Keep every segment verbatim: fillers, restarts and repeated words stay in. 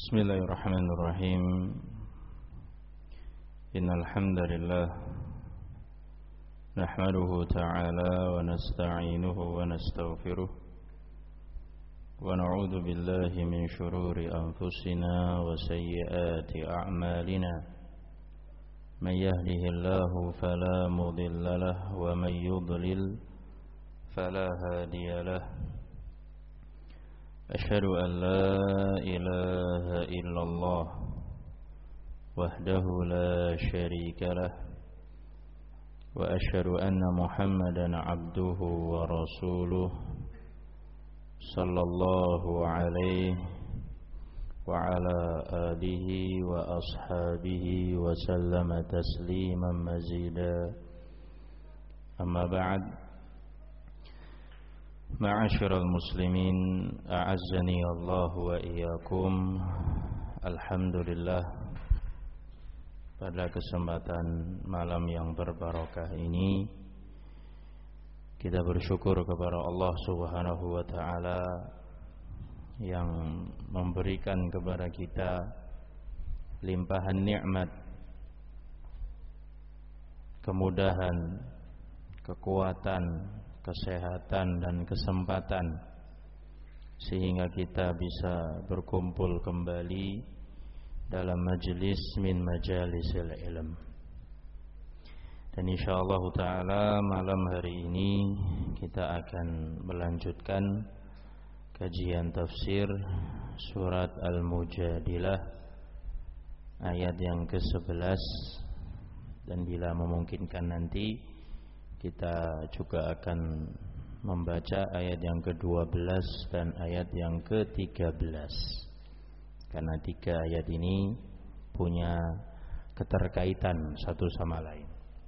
Bismillahirrahmanirrahim. Innal hamdalillah nahmaduhu ta'ala wa nasta'inuhu wa nastaghfiruh wa na'udzu billahi min shururi anfusina wa sayyiati a'malina. Man yahdihillahu fala mudilla lahu wa man yudlil fala hadiya lahu. أشهد أن لا إله إلا الله وحده لا شريك له وأشهد أن محمدا عبده ورسوله صلى الله عليه وعلى آله وأصحابه وسلم تسليما مزيدا. أما بعد، Ma'asyiral muslimin, a'azzani Allah wa iyyakum. Alhamdulillah, pada kesempatan malam yang berbarokah ini kita bersyukur kepada Allah Subhanahu wa taala yang memberikan kepada kita limpahan nikmat, kemudahan, kekuatan, kesehatan dan kesempatan sehingga kita bisa berkumpul kembali dalam majelis min majalisil ilm. Dan insyaallah taala malam hari ini kita akan melanjutkan kajian tafsir surat Al-Mujadilah ayat yang ke sebelas, dan bila memungkinkan nanti kita juga akan membaca ayat yang ke dua belas dan ayat yang ke tiga belas, karena tiga ayat ini punya keterkaitan satu sama lain.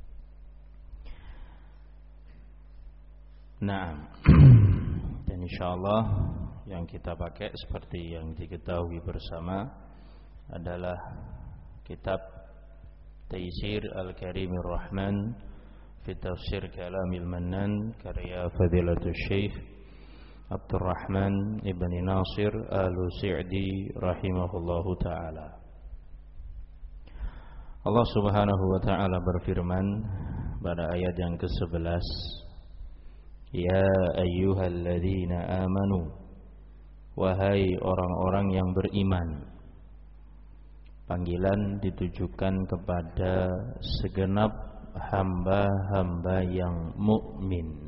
Nah, dan insyaallah yang kita pakai seperti yang diketahui bersama adalah kitab Taysir Al-Karimir Rahman fi Tafsir Kalamil Mannan, karya Fadilatul Syekh Abdurrahman Ibn Nasir Al-Sa'di rahimahullahu ta'ala. Allah Subhanahu wa ta'ala berfirman pada ayat yang ke sebelas, Ya ayyuhalladzina amanu, wahai orang-orang yang beriman. Panggilan ditujukan kepada segenap hamba-hamba yang mukmin.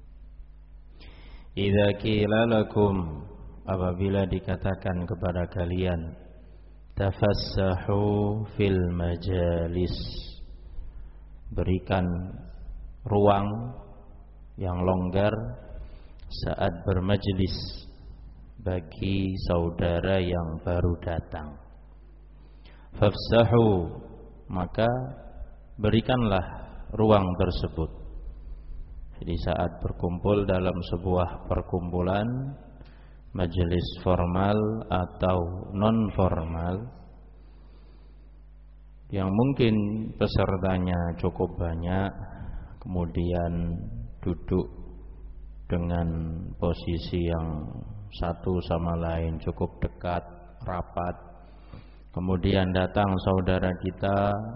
Idza qila lakum, apabila dikatakan kepada kalian, tafassahu fil majalis, berikan ruang yang longgar saat bermajlis bagi saudara yang baru datang. Fafsahu, maka berikanlah ruang tersebut. Jadi saat berkumpul dalam sebuah perkumpulan, majelis formal atau non formal, yang mungkin pesertanya cukup banyak, kemudian duduk dengan posisi yang satu sama lain cukup dekat, rapat, kemudian datang saudara kita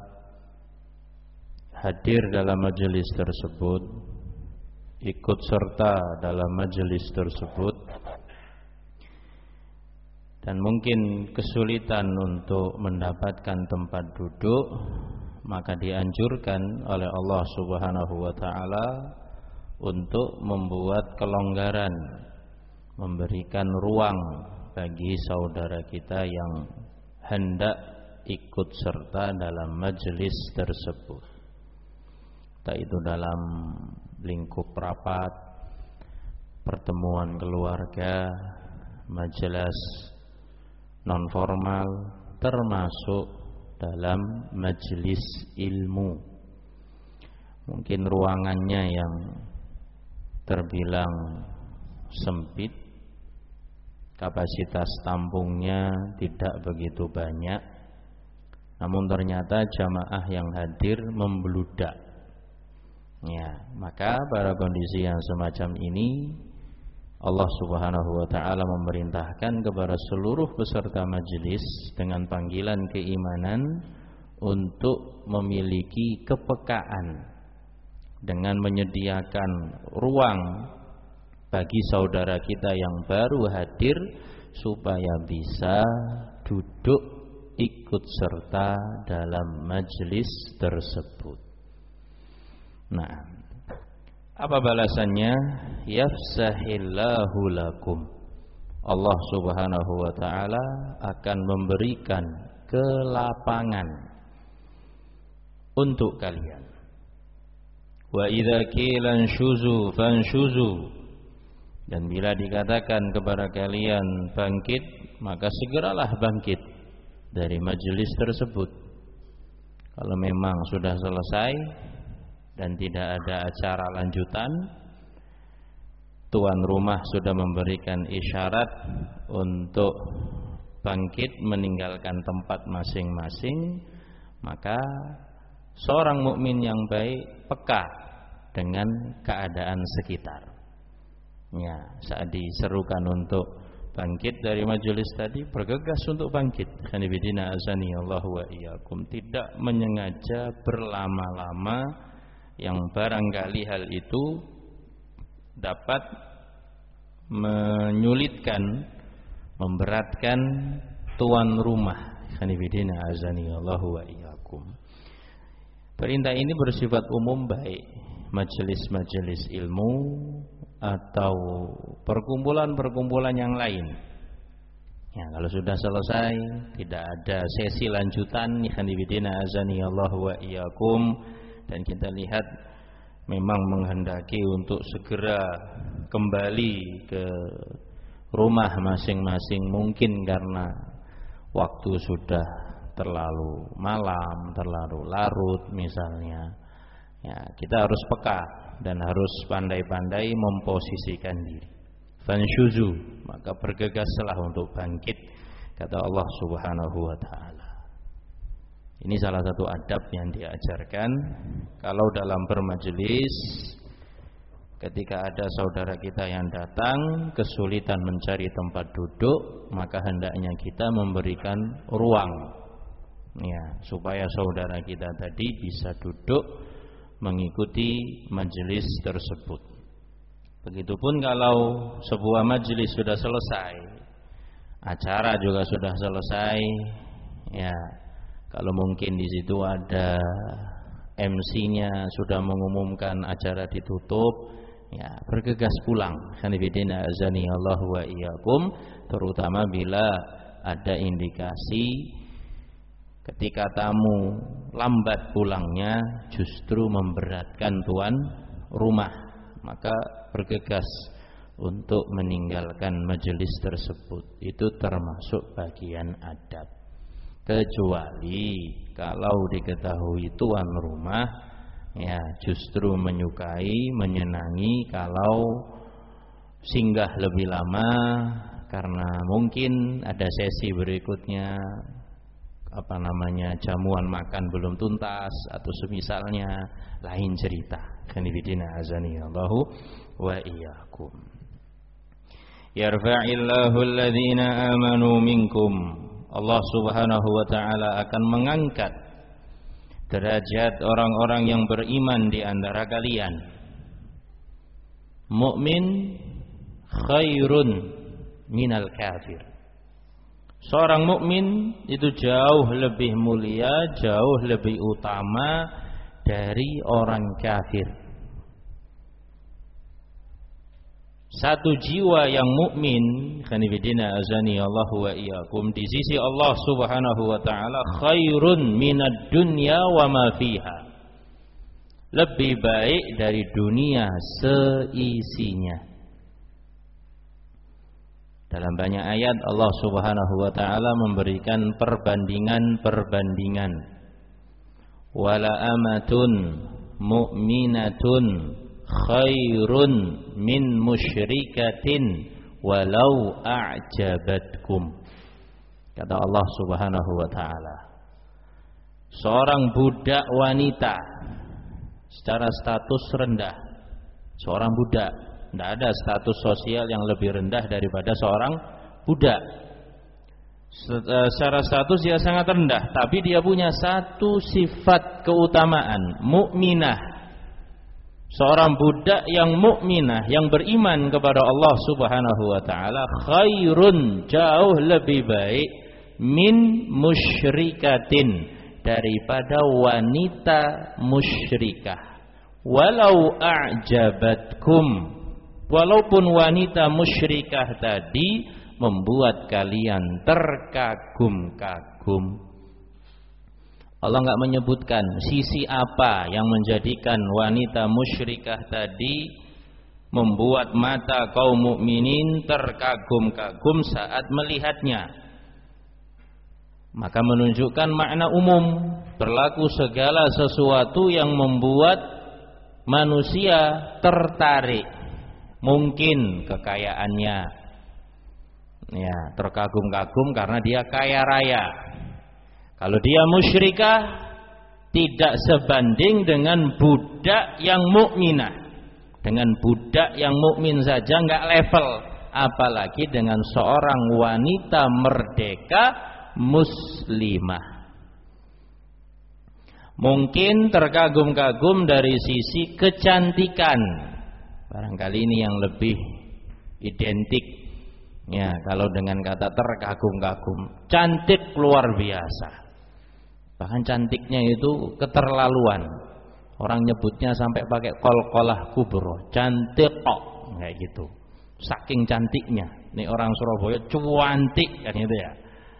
hadir dalam majelis tersebut, ikut serta dalam majelis tersebut, dan mungkin kesulitan untuk mendapatkan tempat duduk, maka dianjurkan oleh Allah Subhanahu wa ta'ala untuk membuat kelonggaran, memberikan ruang bagi saudara kita yang hendak ikut serta dalam majelis tersebut, entah itu dalam lingkup rapat, pertemuan keluarga, majelis non formal, termasuk dalam majelis ilmu. Mungkin ruangannya yang terbilang sempit, kapasitas tampungnya tidak begitu banyak, namun ternyata jamaah yang hadir membludak. Ya, maka pada kondisi yang semacam ini Allah Subhanahu wa taala memerintahkan kepada seluruh peserta majelis dengan panggilan keimanan untuk memiliki kepekaan dengan menyediakan ruang bagi saudara kita yang baru hadir supaya bisa duduk ikut serta dalam majelis tersebut. Nah, apa balasannya? Yafsahillahu lakum. Allah Subhanahu wa taala akan memberikan kelapangan untuk kalian. Wa idza qila anshuzu fanshuzu. Dan bila dikatakan kepada kalian bangkit, maka segeralah bangkit dari majelis tersebut. Kalau memang sudah selesai dan tidak ada acara lanjutan, tuan rumah sudah memberikan isyarat untuk bangkit meninggalkan tempat masing-masing, maka seorang mukmin yang baik peka dengan keadaan sekitar. Ya, saat diserukan untuk bangkit dari majelis tadi, bergegas untuk bangkit. Khanifidina azani Allah wa iyyakum, tidak menyengaja berlama-lama yang barangkali hal itu dapat menyulitkan, memberatkan tuan rumah. Khanifidina azani Allah wa iyyakum. Perintah ini bersifat umum, baik majelis-majelis ilmu atau perkumpulan-perkumpulan yang lain. Ya, kalau sudah selesai, tidak ada sesi lanjutan, ikhwanifidina azani Allah wa iyyakum, dan kita lihat memang menghendaki untuk segera kembali ke rumah masing-masing, mungkin karena waktu sudah terlalu malam, terlalu larut misalnya. Ya, kita harus peka dan harus pandai-pandai memposisikan diri. Fanshuzu, maka bergegaslah untuk bangkit, kata Allah Subhanahu wa taala. Ini salah satu adab yang diajarkan kalau dalam bermajelis, ketika ada saudara kita yang datang kesulitan mencari tempat duduk, maka hendaknya kita memberikan ruang, ya, supaya saudara kita tadi bisa duduk mengikuti majelis tersebut. Begitupun kalau sebuah majelis sudah selesai, acara juga sudah selesai, ya, kalau mungkin di situ ada M C-nya sudah mengumumkan acara ditutup, ya, bergegas pulang. Khanifidina azani Allah wa iyyakum, terutama bila ada indikasi ketika tamu lambat pulangnya justru memberatkan tuan rumah, maka bergegas untuk meninggalkan majelis tersebut. Itu termasuk bagian adab. Kecuali kalau diketahui tuan rumah, ya, justru menyukai, menyenangi kalau singgah lebih lama karena mungkin ada sesi berikutnya, apa namanya, jamuan makan belum tuntas atau semisalnya, lain cerita. Khanifidina azani Allahu wa iyyakum. Yarfa'illahu alladhina amanu minkum. Allah Subhanahu wa taala akan mengangkat derajat orang-orang yang beriman di antara kalian. Mukmin khairun minal kafir. Seorang mukmin itu jauh lebih mulia, jauh lebih utama dari orang kafir. Satu jiwa yang mukmin, khanifidina azani Allah wa iyyakum, di sisi Allah Subhanahu wa taala khairun minad dunya wa ma fiha. Lebih baik dari dunia seisinya. Dalam banyak ayat Allah Subhanahu wa taala memberikan perbandingan-perbandingan. Wala amatun mu'minatun khairun min musyrikatin walau a'jabatkum. Kata Allah Subhanahu wa taala, seorang budak wanita secara status rendah, seorang budak Tidak ada status sosial yang lebih rendah daripada seorang budak. Secara status dia sangat rendah, tapi dia punya satu sifat keutamaan, mukminah. Seorang budak yang mukminah, yang beriman kepada Allah Subhanahu wa taala, khairun, jauh lebih baik, min musyrikatin, daripada wanita musyrikah. Walau a'jabatkum, walaupun wanita musyrikah tadi membuat kalian terkagum-kagum. Allah enggak menyebutkan sisi apa yang menjadikan wanita musyrikah tadi membuat mata kaum mukminin terkagum-kagum saat melihatnya. Maka menunjukkan makna umum, berlaku segala sesuatu yang membuat manusia tertarik. Mungkin kekayaannya, ya, terkagum-kagum karena dia kaya raya. Kalau dia musyrikah, tidak sebanding dengan budak yang mukminah. Dengan budak yang mukmin saja enggak level, apalagi dengan seorang wanita merdeka muslimah. Mungkin terkagum-kagum dari sisi kecantikan. Barangkali ini yang lebih identik, ya, kalau dengan kata terkagum-kagum. Cantik luar biasa. Bahkan cantiknya itu keterlaluan. Orang nyebutnya sampai pakai kol-kolah kubro, cantik kok, kayak gitu. Saking cantiknya. Ini orang Surabaya cuantik kan itu ya.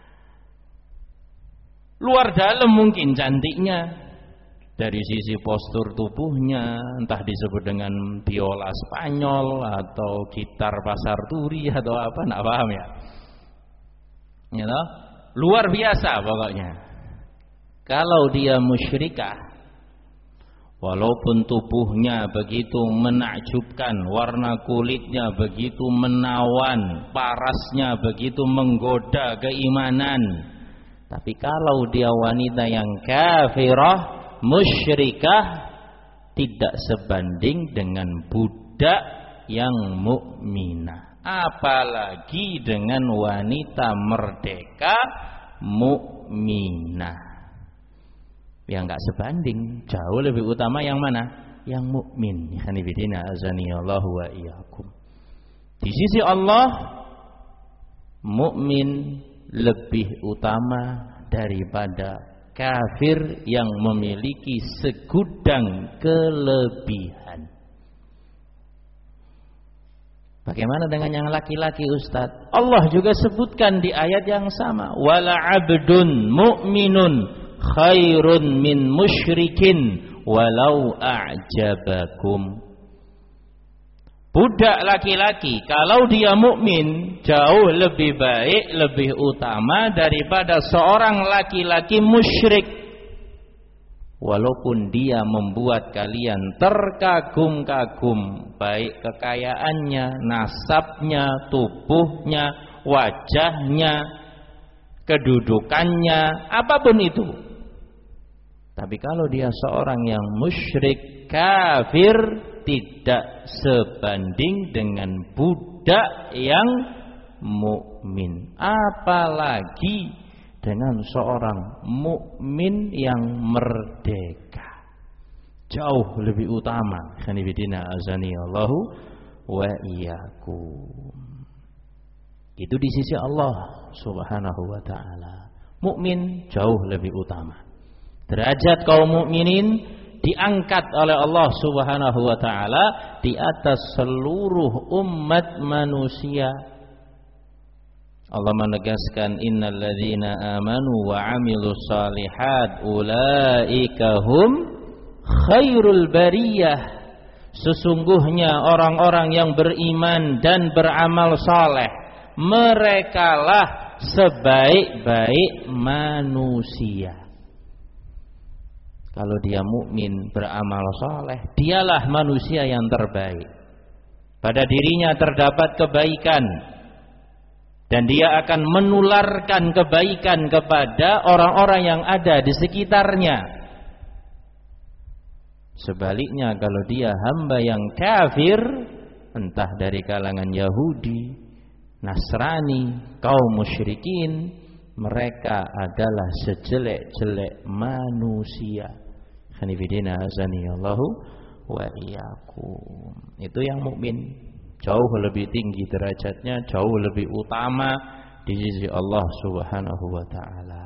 Luar dalam mungkin cantiknya. Dari sisi postur tubuhnya, entah disebut dengan biola Spanyol atau gitar pasar turi atau apa, enggak paham ya. Ya toh? Luar biasa pokoknya. Kalau dia musyrikah, walaupun tubuhnya begitu menakjubkan, warna kulitnya begitu menawan, parasnya begitu menggoda keimanan, tapi kalau dia wanita yang kafirah, musyrikah, tidak sebanding dengan budak yang mukminah, apalagi dengan wanita merdeka mukminah. Yang enggak sebanding, jauh lebih utama yang mana? Yang mukmin. Hanifidina azanillahu wa iyyakum. Di sisi Allah, mukmin lebih utama daripada kafir yang memiliki segudang kelebihan. Bagaimana dengan yang laki-laki, Ustaz? Allah juga sebutkan di ayat yang sama, wala abdun mu'minun khairun min musyrikin walau a'jabakum. Budak laki-laki kalau dia mukmin jauh lebih baik, lebih utama daripada seorang laki-laki musyrik, walaupun dia membuat kalian terkagum-kagum, baik kekayaannya, nasabnya, tubuhnya, wajahnya, kedudukannya, apapun itu. Tapi kalau dia seorang yang musyrik, kafir, tidak sebanding dengan budak yang mukmin, apalagi dengan seorang mukmin yang merdeka. Jauh lebih utama. Khanifidina azanillahu wa iyyakum. Itu di sisi Allah Subhanahu wa taala. Mukmin jauh lebih utama. Derajat kaum mukminin diangkat oleh Allah Subhanahu wa taala di atas seluruh umat manusia. Allah menegaskan, innal ladzina amanu wa 'amilus shalihat ulaika hum khairul bariyah. Sesungguhnya orang-orang yang beriman dan beramal saleh, merekalah sebaik-baik manusia. Kalau dia mukmin beramal saleh, dialah manusia yang terbaik. Pada dirinya terdapat kebaikan, dan dia akan menularkan kebaikan kepada orang-orang yang ada di sekitarnya. Sebaliknya kalau dia hamba yang kafir, entah dari kalangan Yahudi, Nasrani, kaum musyrikin, mereka adalah sejelek-jelek manusia. Khanifidina azanillahu wa iyyakum. Itu yang mukmin, jauh lebih tinggi derajatnya, jauh lebih utama di sisi Allah Subhanahu wa taala.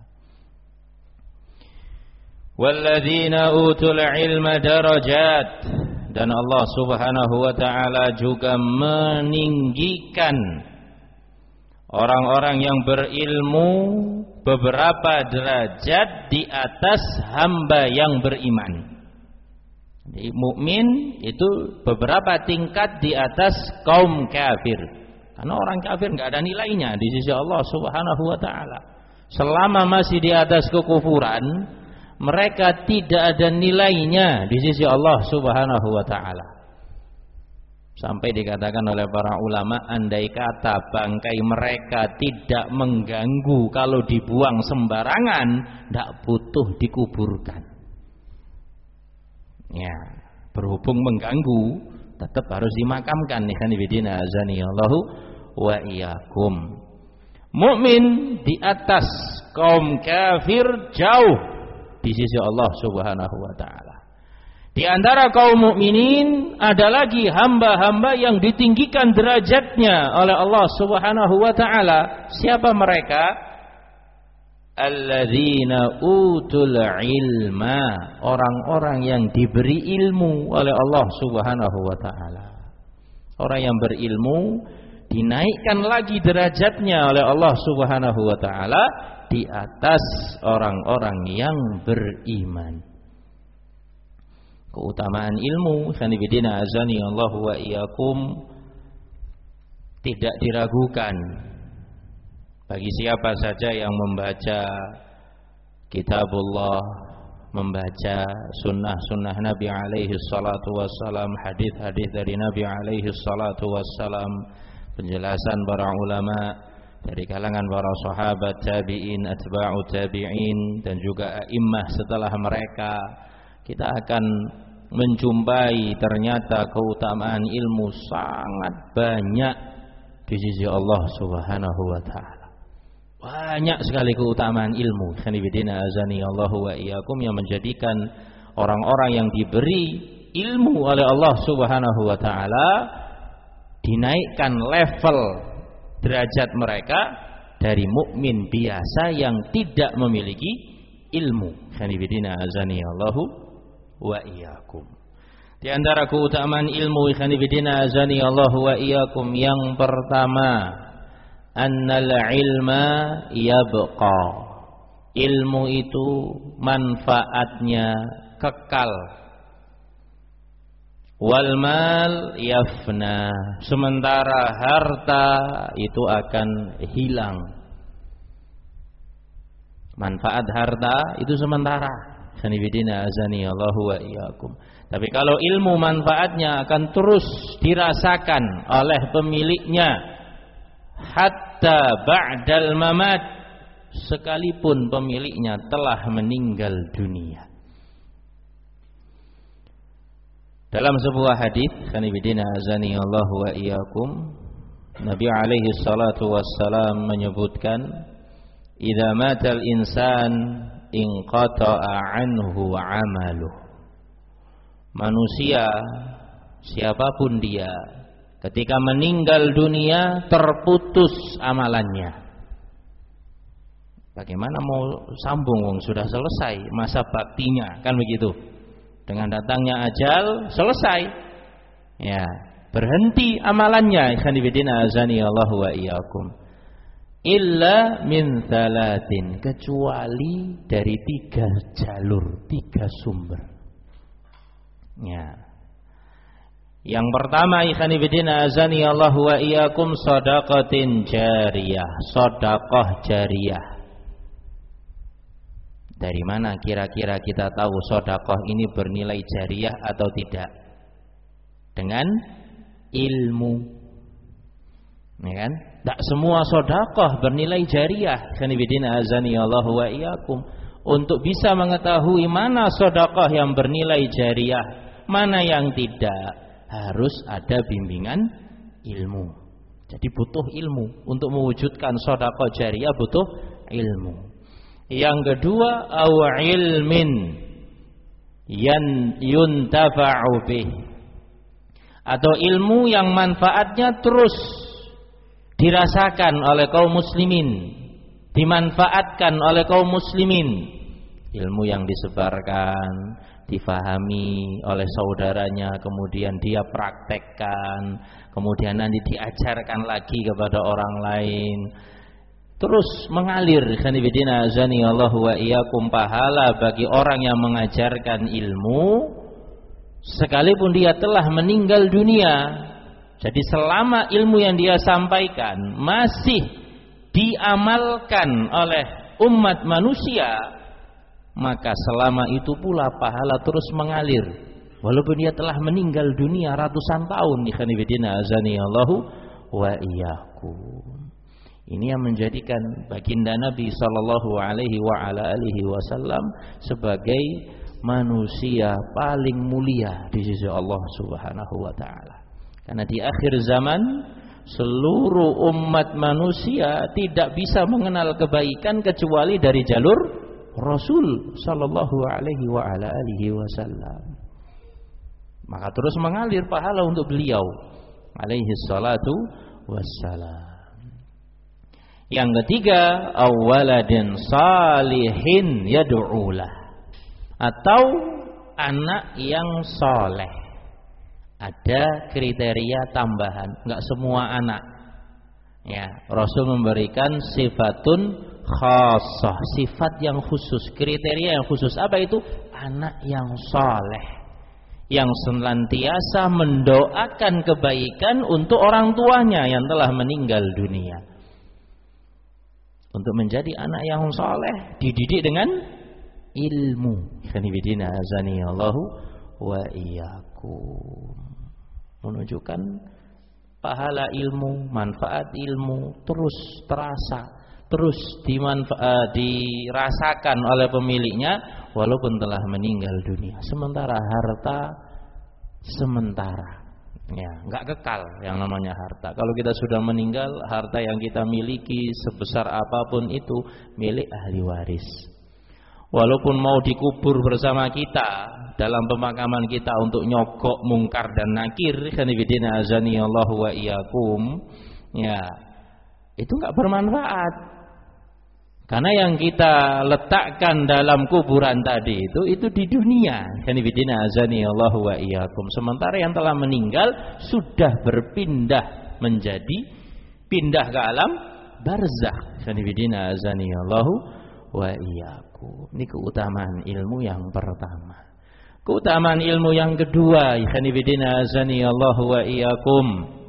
Walladzina utul ilma darajat, dan Allah Subhanahu wa taala juga meninggikan orang-orang yang berilmu beberapa derajat di atas hamba yang beriman. Jadi mukmin itu beberapa tingkat di atas kaum kafir. Karena orang kafir enggak ada nilainya di sisi Allah Subhanahu wa taala. Selama masih di atas kekufuran, mereka tidak ada nilainya di sisi Allah Subhanahu wa taala. Sampai dikatakan oleh para ulama, andai kata bangkai mereka tidak mengganggu kalau dibuang sembarangan, tidak butuh dikuburkan. Ya, berhubung mengganggu, tetap harus dimakamkan. Ikhwanifidina azanillahu wa iyyakum. Mukmin di atas kaum kafir jauh di sisi Allah Subhanahu wa taala. Di antara kaum mukminin ada lagi hamba-hamba yang ditinggikan derajatnya oleh Allah Subhanahu wa taala. Siapa mereka? Alladzina utul ilma, orang-orang yang diberi ilmu oleh Allah Subhanahu wa taala. Orang yang berilmu dinaikkan lagi derajatnya oleh Allah Subhanahu wa taala di atas orang-orang yang beriman. Keutamaan ilmu, khanifidina azani Allah wa iyyakum, tidak diragukan bagi siapa saja yang membaca kitabullah, membaca sunnah-sunnah Nabi alaihi salatu wassalam, hadis-hadis dari Nabi alaihi salatu wassalam, penjelasan para ulama dari kalangan para sahabat, tabi'in, atba'u tabi'in, dan juga a'immah setelah mereka. Kita akan menjumpai ternyata keutamaan ilmu sangat banyak di sisi Allah Subhanahu wa taala. Banyak sekali keutamaan ilmu. Khanifidina azani Allahu wa iyyakum, yang menjadikan orang-orang yang diberi ilmu oleh Allah Subhanahu wa taala dinaikkan level derajat mereka dari mukmin biasa yang tidak memiliki ilmu. Khanifidina azani Allahu wa iyyakum. Di antara keutamaan ilmu, khanifidina azani Allahu wa iyyakum, yang pertama, annal ilma yabqa. Ilmu itu manfaatnya kekal. Wal mal yafna, sementara harta itu akan hilang. Manfaat harta itu sementara. Sanibidina azani Allahu wa iyyakum. Tapi kalau ilmu, manfaatnya akan terus dirasakan oleh pemiliknya hatta ba'dal mamat, sekalipun pemiliknya telah meninggal dunia. Dalam sebuah hadis, sanibidina azani Allahu wa iyyakum, Nabi alaihi salatu wassalam menyebutkan, idza matal insan inqata'a anhu 'amaluh. Manusia siapapun dia, ketika meninggal dunia terputus amalannya. Bagaimana mau sambung, wong sudah selesai masa baktinya, kan begitu. Dengan datangnya ajal selesai. Ya, berhenti amalannya. Khanifidina azani Allahu wa iyyakum. Illa min thalatin, kecuali dari tiga jalur, tiga sumber. Ya. Yang pertama, ikhwanifidina azani Allahu wa iyyakum, shadaqatin jariyah, sedekah jariyah. Dari mana kira-kira kita tahu sedekah ini bernilai jariyah atau tidak? Dengan ilmu. Ya kan? Tak semua sedekah bernilai jariyah. Khanifidina azani Allahu wa iyyakum. Untuk bisa mengetahui mana sedekah yang bernilai jariyah, mana yang tidak, harus ada bimbingan ilmu. Jadi butuh ilmu untuk mewujudkan sedekah jariyah, butuh ilmu. Yang kedua, aw ilmin yan yuntafa'u bih, atau ilmu yang manfaatnya terus dirasakan oleh kaum muslimin, dimanfaatkan oleh kaum muslimin. Ilmu yang disebarkan, difahami oleh saudaranya, kemudian dia praktekkan, kemudian nanti diajarkan lagi kepada orang lain, terus mengalir. Khanifidina azani Allah wa iyyakum, pahala bagi orang yang mengajarkan ilmu sekalipun dia telah meninggal dunia. Jadi selama ilmu yang dia sampaikan masih diamalkan oleh umat manusia, maka selama itu pula pahala terus mengalir walaupun dia telah meninggal dunia ratusan tahun. Khanifidina azani Allah wa iyyakum. Ini yang menjadikan baginda Nabi sallallahu alaihi wa ala alihi wasallam sebagai manusia paling mulia di sisi Allah Subhanahu wa taala. Karena di akhir zaman seluruh umat manusia tidak bisa mengenal kebaikan kecuali dari jalur Rasul sallallahu alaihi wa ala alihi wasallam. Maka terus mengalir pahala untuk beliau alaihi salatu wassalam. Yang ketiga, awaladin salihin yad'ulah, atau anak yang soleh. Ada kriteria tambahan, enggak semua anak. Ya, Rasul memberikan sifatun khassah, sifat yang khusus, kriteria yang khusus. Apa itu? Anak yang soleh, yang senantiasa mendoakan kebaikan untuk orang tuanya yang telah meninggal dunia. Untuk menjadi anak yang soleh dididik dengan ilmu. Khanifidina azani Allahu wa iyyakum. Menunjukkan pahala ilmu, manfaat ilmu terus terasa, terus dimanfa- dirasakan oleh pemiliknya walaupun telah meninggal dunia. Sementara harta sementara, ya, nggak kekal yang namanya harta. Kalau kita sudah meninggal, harta yang kita miliki sebesar apapun itu milik ahli waris. Walaupun mau dikubur bersama kita dalam pemakaman kita untuk nyogok mungkar dan nakir, khanifidina azani Allah wa iyyakum, ya, itu nggak bermanfaat. Karena yang kita letakkan dalam kuburan tadi itu itu di dunia, khanifidina azani Allah wa iyyakum. Sementara yang telah meninggal sudah berpindah menjadi pindah ke alam barzakh, khanifidina azani Allah wa iyyakum. Ini keutamaan ilmu yang pertama. Keutamaan ilmu yang kedua, khanifidina azani Allah wa iyyakum.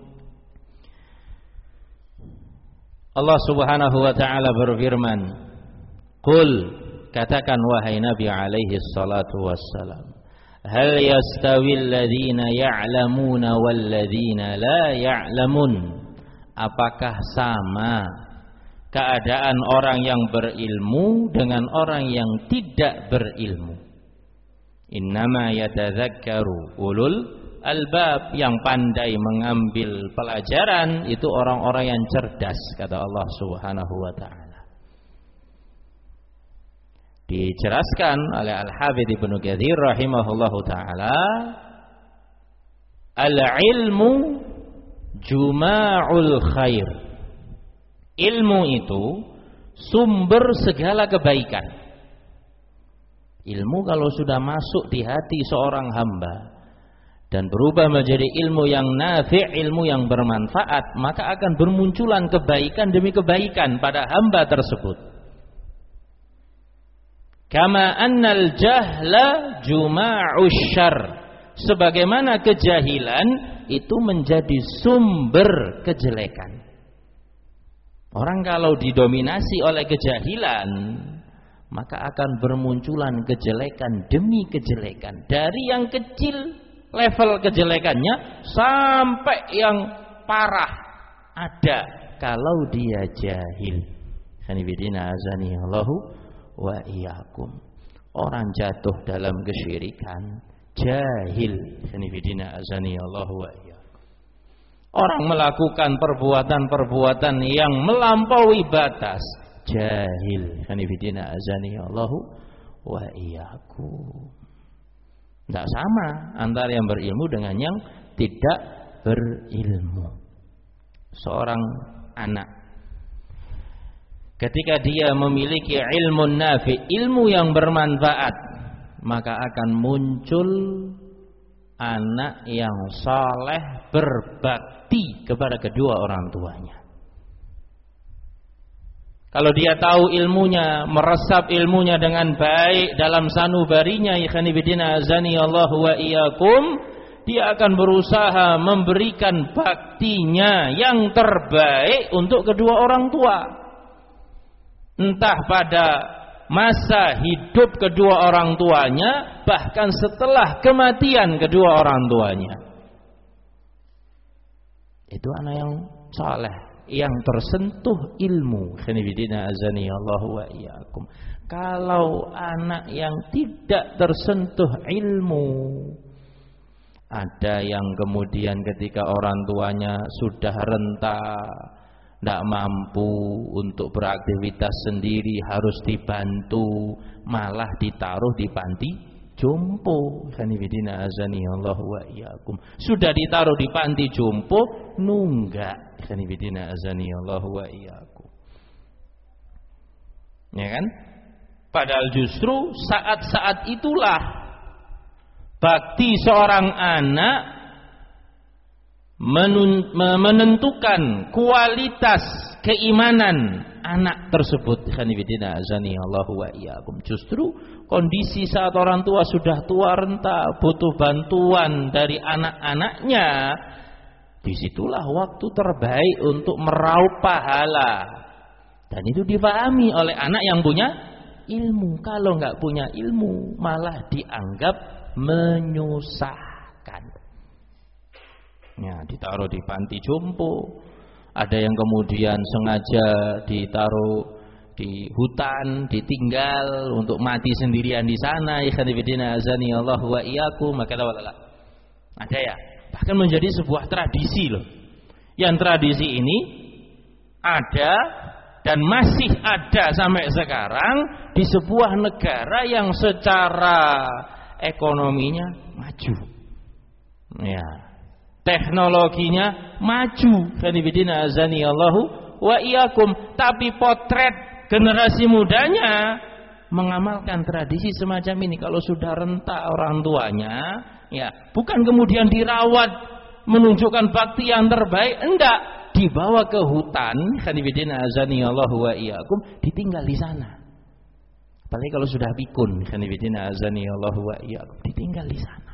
Allah Subhanahu wa taala berfirman, "Qul," katakan wahai Nabi alaihi salatu wassalam, "Hal yastawil ladzina ya'lamuna wal ladzina la ya'lamun?" Apakah sama keadaan orang yang berilmu dengan orang yang tidak berilmu? Innama yatadzakkaru ulul albab, yang pandai mengambil pelajaran itu orang-orang yang cerdas, kata Allah Subhanahu wa taala. Dijelaskan oleh Al-Hafidz Ibnu Katsir rahimahullahu taala, al-ilmu juma'ul khair. Ilmu itu sumber segala kebaikan. Ilmu kalau sudah masuk di hati seorang hamba dan berubah menjadi ilmu yang nafi', ilmu yang bermanfaat, maka akan bermunculan kebaikan demi kebaikan pada hamba tersebut. Kama annal jahla juma'ush syarr, sebagaimana kejahilan itu menjadi sumber kejelekan. Orang kalau didominasi oleh kejahilan, maka akan bermunculan kejelekan demi kejelekan, dari yang kecil level kejelekannya sampai yang parah ada kalau dia jahil. Khanifidina azani Allahu wa iyyakum. Orang jatuh dalam kesyirikan jahil. Khanifidina azani Allah wa iyyakum. Orang melakukan perbuatan-perbuatan yang melampaui batas, jahil. Khanifidina azani Allah wa iyyakum. Tidak sama antara yang berilmu dengan yang tidak berilmu. Seorang anak ketika dia memiliki ilmu nafi, ilmu yang bermanfaat, maka akan muncul anak yang saleh berbakti kepada kedua orang tuanya. Kalau dia tahu ilmunya, meresap ilmunya dengan baik dalam sanubarinya, ikhwani fillah azani Allah wa iyyakum, dia akan berusaha memberikan baktinya yang terbaik untuk kedua orang tua. Entah pada masa hidup kedua orang tuanya, bahkan setelah kematian kedua orang tuanya. Itu anak yang saleh, yang tersentuh ilmu. Khanifidina azani Allah wa iyyakum. Kalau anak yang tidak tersentuh ilmu, ada yang kemudian ketika orang tuanya sudah renta, tidak mampu untuk beraktivitas sendiri, harus dibantu, malah ditaruh di panti jompo. Khanifidina azani Allah wa iyyakum. Sudah ditaruh di panti jompo, nunggak. Khanifidina azani Allah wa iyyakum. Ya kan? Padahal justru saat-saat itulah bakti seorang anak menentukan kualitas keimanan anak tersebut. Khanifidina azani Allah wa iyyakum. Justru kondisi saat orang tua sudah tua renta, butuh bantuan dari anak-anaknya, disitulah waktu terbaik untuk meraup pahala. Dan itu dipahami oleh anak yang punya ilmu. Kalau nggak punya ilmu, malah dianggap menyusahkan. Ya, ditaruh di panti jompo. Ada yang kemudian sengaja ditaruh di hutan, ditinggal untuk mati sendirian di sana. Ikhwanifidina azani Allah wa iyyakum. Maka ada ya, bahkan menjadi sebuah tradisi loh. Yang tradisi ini ada dan masih ada sampai sekarang di sebuah negara yang secara ekonominya maju. Ya, teknologinya maju. Khanifidina azani Allahu wa iyyakum. Tapi potret generasi mudanya mengamalkan tradisi semacam ini. Kalau sudah renta orang tuanya, ya, bukan kemudian dirawat, menunjukkan bakti yang terbaik, enggak, dibawa ke hutan. Khanifidina azani Allahu wa iyyakum, ditinggal di sana. Apalagi kalau sudah pikun. Khanifidina azani Allahu wa iyyakum, ditinggal di sana.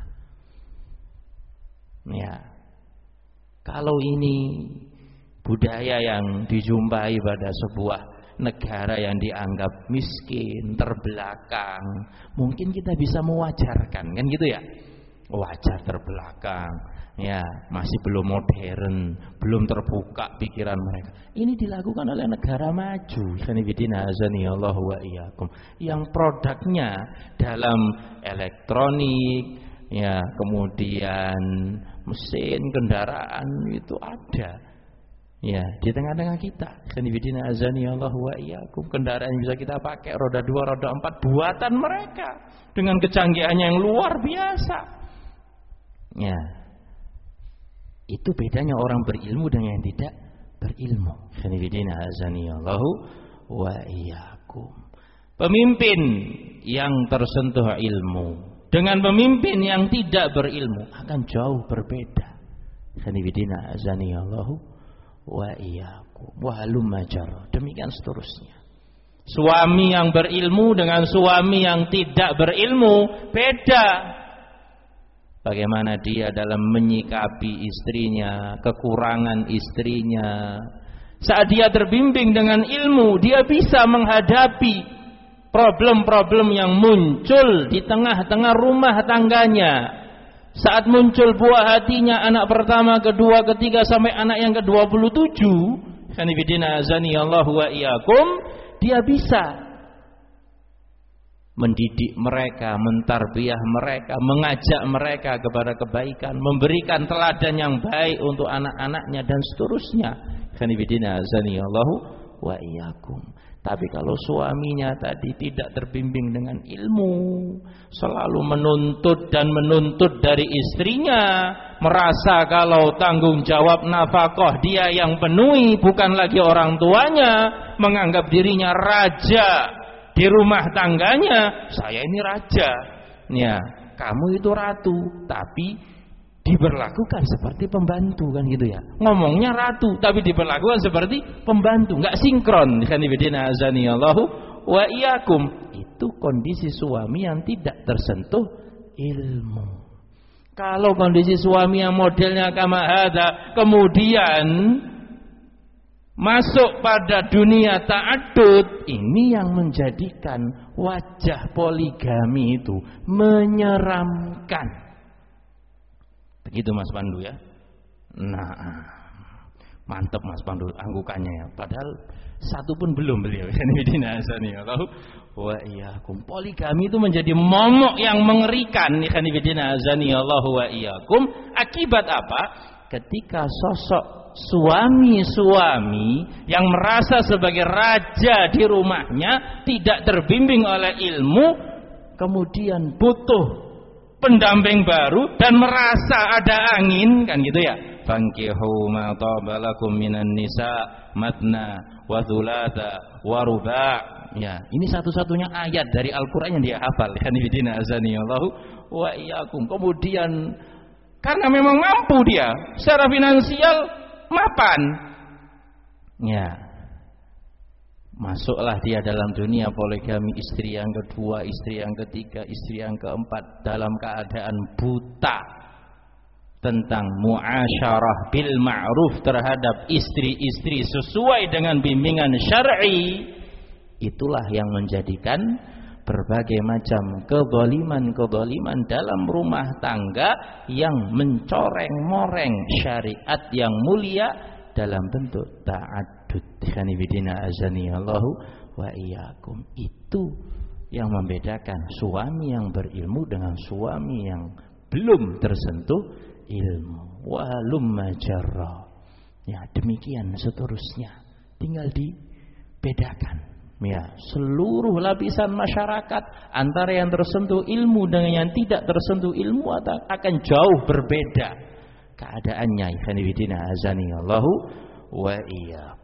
Ya, kalau ini budaya yang dijumpai pada sebuah negara yang dianggap miskin, terbelakang, mungkin kita bisa mewajarkan, kan gitu ya? Wajar terbelakang, ya, masih belum modern, belum terbuka pikiran mereka. Ini dilakukan oleh negara maju. Khanifidina azani Allah wa iyyakum, yang produknya dalam elektronik, ya, kemudian mesin kendaraan itu ada. Ya, di tengah-tengah kita. Khanifidina azani Allah wa iyyakum, kendaraan yang bisa kita pakai, roda dua, roda empat, buatan mereka dengan kecanggihannya yang luar biasa. Ya, itu bedanya orang berilmu dengan yang tidak berilmu. Khanifidina azani Allah wa iyyakum. Pemimpin yang tersentuh ilmu dengan pemimpin yang tidak berilmu akan jauh berbeda. Khanifidina azani Allah wa iyyakum, wa halum majar, demikian seterusnya. Suami yang berilmu dengan suami yang tidak berilmu beda. Bagaimana dia dalam menyikapi istrinya, kekurangan istrinya. Saat dia terbimbing dengan ilmu, dia bisa menghadapi problem-problem yang muncul di tengah-tengah rumah tangganya. Saat muncul buah hatinya, anak pertama, kedua, ketiga, sampai anak yang ke dua puluh tujuh, khanifidina azani Allah wa iyyakum, dia bisa mendidik mereka, mentarbiyah mereka, mengajak mereka kepada kebaikan, memberikan teladan yang baik untuk anak-anaknya dan seterusnya. Khanifidina azanillahu wa iyyakum. Tapi kalau suaminya tadi tidak terbimbing dengan ilmu, selalu menuntut dan menuntut dari istrinya, merasa kalau tanggung jawab nafkah dia yang penuhi, bukan lagi orang tuanya, menganggap dirinya raja di rumah tangganya. Saya ini raja, ya, kamu itu ratu, tapi diberlakukan seperti pembantu, kan gitu ya. Ngomongnya ratu tapi diberlakukan seperti pembantu, nggak sinkron. Khanifidina azanillahu wa iyyakum. Itu kondisi suami yang tidak tersentuh ilmu. Kalau kondisi suami yang modelnya kama hada, kemudian masuk pada dunia ta'addud, ini yang menjadikan wajah poligami itu menyeramkan. Begitu Mas Pandu ya. Nah, mantap Mas Pandu anggukannya ya. Padahal satu pun belum beliau. Wa iyyakum. Poligami itu menjadi momok yang mengerikan. Wa iyyakum. Akibat apa? Ketika sosok suami-suami yang merasa sebagai raja di rumahnya tidak terbimbing oleh ilmu, kemudian butuh pendamping baru dan merasa ada angin, kan gitu ya. Fankihu ma taba lakum minan nisa matna wa thulatha wa ruba'. Ya, ini satu-satunya ayat dari Al-Qur'an yang dia hafal. Khanifidina azanillahu wa iyyakum. Kemudian karena memang mampu dia secara finansial, mapan. Ya. Masuklah dia dalam dunia poligami, istri yang kedua, istri yang ketiga, istri yang keempat, dalam keadaan buta tentang muasyarah bil ma'ruf terhadap istri-istri sesuai dengan bimbingan syar'i. Itulah yang menjadikan berbagai macam kezaliman-kezaliman dalam rumah tangga yang mencoreng-moreng syariat yang mulia dalam bentuk ta'addud. Khanifidina azanillahu wa iyyakum. Itu yang membedakan suami yang berilmu dengan suami yang belum tersentuh ilmu. Walum majarra. Ya, demikian seterusnya. Tinggal dibedakan. Ya, seluruh lapisan masyarakat antara yang tersentuh ilmu dengan yang tidak tersentuh ilmu akan jauh berbeda keadaannya. Khanifidina azanillahu wa iyyakum.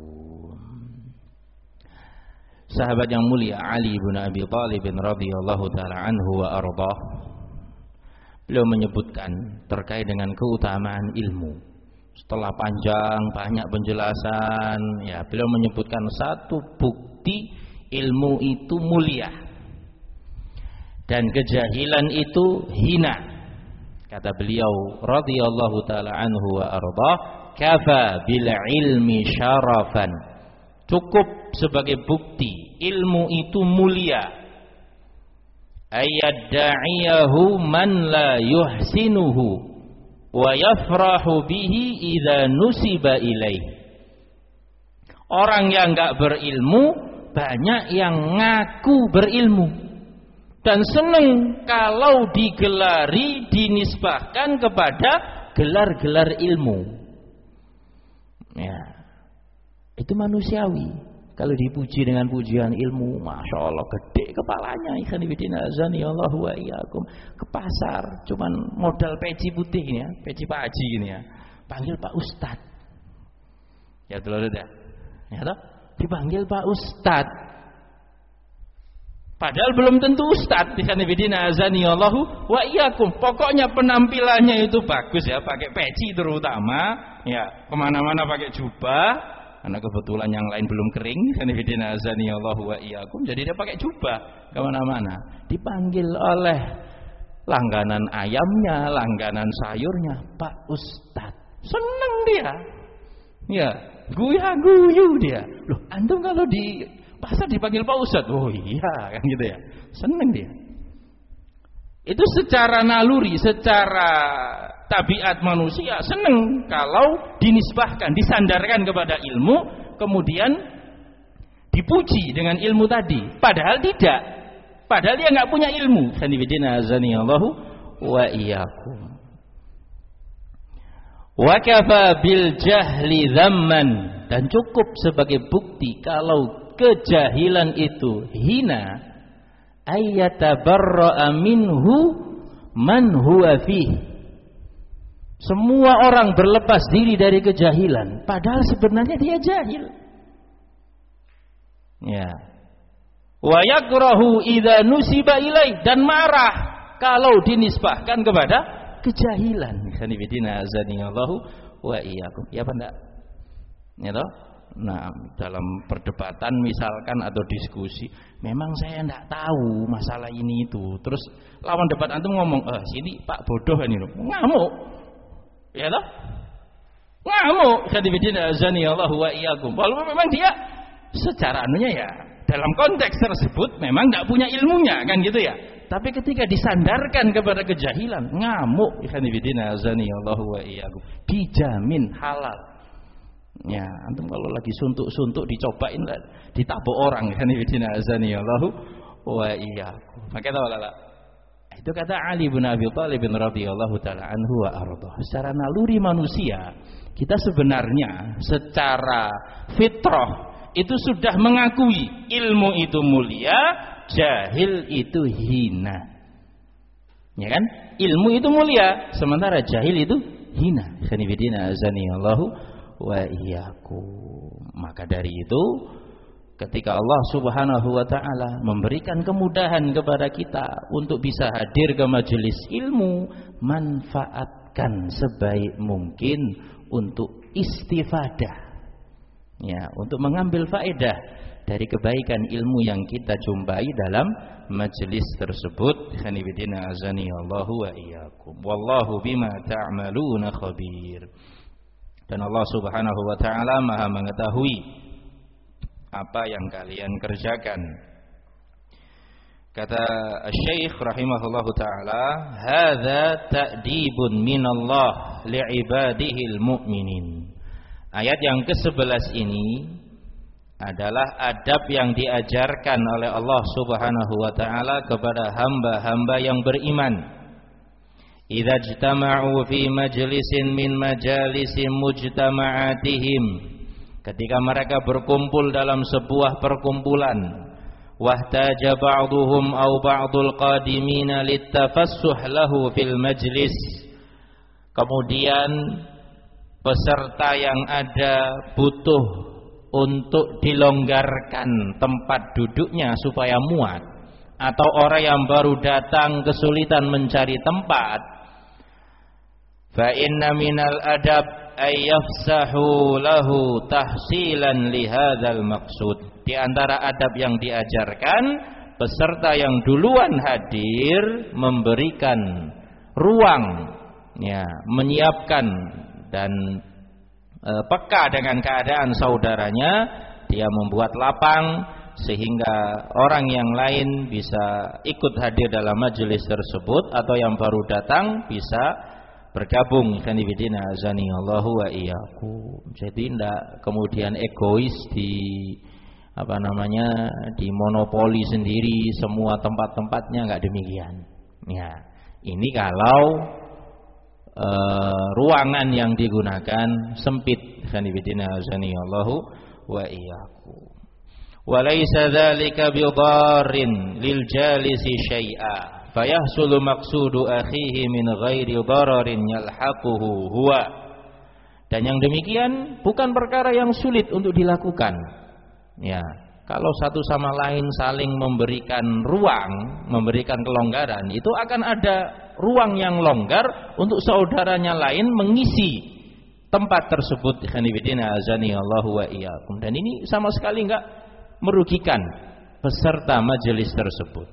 Sahabat yang mulia Ali bin Abi Thalib radhiyallahu taala anhu wa ardhah, beliau menyebutkan terkait dengan keutamaan ilmu. Setelah panjang banyak penjelasan, ya, beliau menyebutkan satu bukti ilmu itu mulia dan kejahilan itu hina. Kata beliau radhiyallahu taala anhu wa ardhah, kafa bil ilmi syarafan. Cukup sebagai bukti ilmu itu mulia. Ayyadda'iyahu man la yuhsinuhu wa yafrahu bihi idza nusiba ilaih. Orang yang enggak berilmu banyak yang ngaku berilmu dan senang kalau digelari, dinisbahkan kepada gelar-gelar ilmu. Ya, itu manusiawi. Kalau dipuji dengan pujian ilmu, masya Allah gede kepalanya. Khanifidina azanillahu wa iyyakum. Ke pasar, cuman modal peci putih ini ya, peci Pak Haji gini ya. Panggil Pak Ustad. Ya telur ya. Ya toh? Dipanggil Pak Ustad. Padahal belum tentu Ustad. Khanifidina azanillahu wa iyyakum. Pokoknya penampilannya itu bagus ya, pakai peci terutama. Ya, kemana-mana pakai jubah. Karena kebetulan yang lain belum kering, khanifidina azanillahu wa iyyakum, jadi dia pakai jubah kemana-mana. Dipanggil oleh langganan ayamnya, langganan sayurnya, Pak Ustad. Seneng dia. Ya, guya-guyu dia. Loh, antum kalau di pasar dipanggil Pak Ustad, oh iya kan gitu ya. Seneng dia. Itu secara naluri, secara tabiat manusia senang kalau dinisbahkan, disandarkan kepada ilmu, kemudian dipuji dengan ilmu tadi. Padahal tidak. padahal dia nggak punya ilmu. Sanibidina azanillahu wa iyyakum. Wa kafa bil jahli dzamman, dan cukup sebagai bukti kalau kejahilan itu hina, ayyatabarra'a minhu man huwa fihi. Semua orang berlepas diri dari kejahilan, padahal sebenarnya dia jahil. Ya. Wa yakrahu idza nusiba ilaih, dan marah kalau dinisbahkan kepada kejahilan. Sanibidina azanillahu wa iyyakum. Ya apa enggak? Ya toh? Nah, dalam perdebatan misalkan atau diskusi, memang saya enggak tahu masalah ini itu. Terus lawan debat antum ngomong, "Eh, sini Pak bodoh ini loh." Ngamuk. Ya toh? Ngamuk. Sanibidina azanillahu wa iyyakum. Walaupun memang dia secara anunya ya dalam konteks tersebut memang enggak punya ilmunya, kan gitu ya. Tapi ketika disandarkan kepada kejahilan, ngamuk. Ikhwanifidina azanillahu wa iyyakum. Dijamin halal. Ya, antum kalau lagi suntuk-suntuk dicobain lah, ditabuk orang. Ikhwanifidina azanillahu wa iyyakum. Maka tahu lah. Itu kata Ali bin Abi Thalib radhiyallahu taala anhu wa ardhah. Secara naluri manusia, kita sebenarnya secara fitrah itu sudah mengakui ilmu itu mulia, jahil itu hina. Ya kan? Ilmu itu mulia, sementara jahil itu hina. Sanibidina azanillahu wa iyyakum. Maka dari itu, ketika Allah Subhanahu wa taala memberikan kemudahan kepada kita untuk bisa hadir ke majelis ilmu, manfaatkan sebaik mungkin untuk istifadah. Ya, untuk mengambil faedah dari kebaikan ilmu yang kita jumpai dalam majelis tersebut. Sanibidina azanillahu wa iyyakum. Wallahu bima ta'maluna khabir. Dan Allah Subhanahu wa taala Maha mengetahui apa yang kalian kerjakan. Kata Syekh rahimahullahu taala, "Hadza ta'dibun minallah li'ibadihil mu'minin." Ayat yang kesebelas ini adalah adab yang diajarkan oleh Allah Subhanahu wa taala kepada hamba-hamba yang beriman. Idza ijtama'u fi majlisin min majalisi mujtama'atihim, ketika mereka berkumpul dalam sebuah perkumpulan, wahtaja ba'duhum aw ba'dul qadimina littafassuh lahu fil majlis, kemudian peserta yang ada butuh untuk dilonggarkan tempat duduknya supaya muat, atau orang yang baru datang kesulitan mencari tempat, fa inna minal adab ay yafsahu lahu tahsilan li hadzal maqsud. Di antara adab yang diajarkan, peserta yang duluan hadir memberikan ruang, ya, menyiapkan dan e, peka dengan keadaan saudaranya, dia membuat lapang sehingga orang yang lain bisa ikut hadir dalam majelis tersebut, atau yang baru datang bisa bergabung. Kanibidina azanillahu wa iyyakum. Jadi tidak kemudian egois di apa namanya di monopoli sendiri semua tempat-tempatnya, enggak demikian. Ya, ini kalau Uh, ruangan yang digunakan sempit. Kanibidina azanillahu wa iyyakum. Wa laysa dzalika bidarrin lil jalisi syai'a fayahsulu maqsudu akhihi min ghairi dararin yalhaquhu huwa. Dan yang demikian bukan perkara yang sulit untuk dilakukan. Ya, kalau satu sama lain saling memberikan ruang, memberikan kelonggaran, itu akan ada ruang yang longgar untuk saudaranya lain mengisi tempat tersebut. Khanibidina azanillahu wa iyyakum. Dan ini sama sekali enggak merugikan peserta majelis tersebut.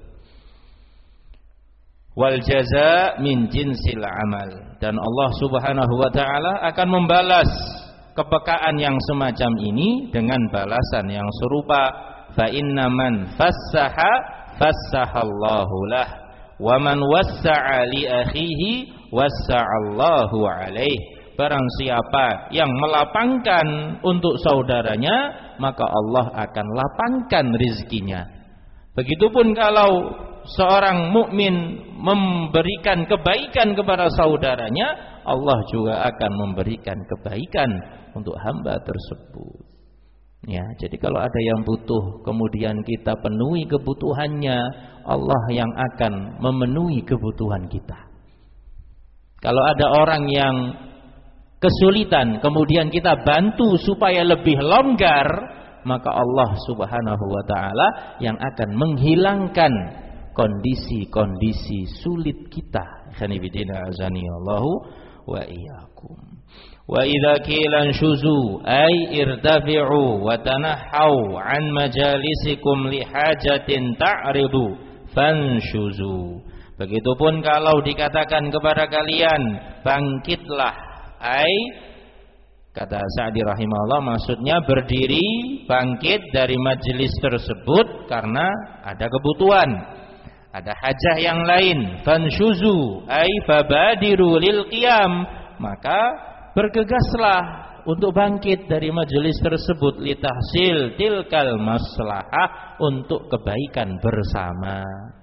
Wal jaza min jinsil amal. Dan Allah Subhanahu wa taala akan membalas kepekaan yang semacam ini dengan balasan yang serupa. Fa inna man fassaha fassahallahu lah, wa man wassa'a li akhihi wassa'allahu alaih. Barang siapa yang melapangkan untuk saudaranya, maka Allah akan lapangkan rizkinya. Begitupun kalau seorang mukmin memberikan kebaikan kepada saudaranya, Allah juga akan memberikan kebaikan untuk hamba tersebut. Ya, jadi kalau ada yang butuh kemudian kita penuhi kebutuhannya, Allah yang akan memenuhi kebutuhan kita. Kalau ada orang yang kesulitan kemudian kita bantu supaya lebih longgar, maka Allah Subhanahu wa taala yang akan menghilangkan kondisi-kondisi sulit kita. Khanibidina azani Allahu wa iyyakum. Wa idza qila shuzu ay irtafi'u wa tanahau an majalisikum li hajatin ta'ridu fanshuzu. Begitupun kalau dikatakan kepada kalian bangkitlah, ay kata Sa'di rahimahullah maksudnya berdiri bangkit dari majelis tersebut karena ada kebutuhan, ada hajah yang lain. Fanshuzu ay fabadiru lil qiyam, maka bergegaslah untuk bangkit dari majelis tersebut litahsil tilkal maslahah, untuk kebaikan bersama.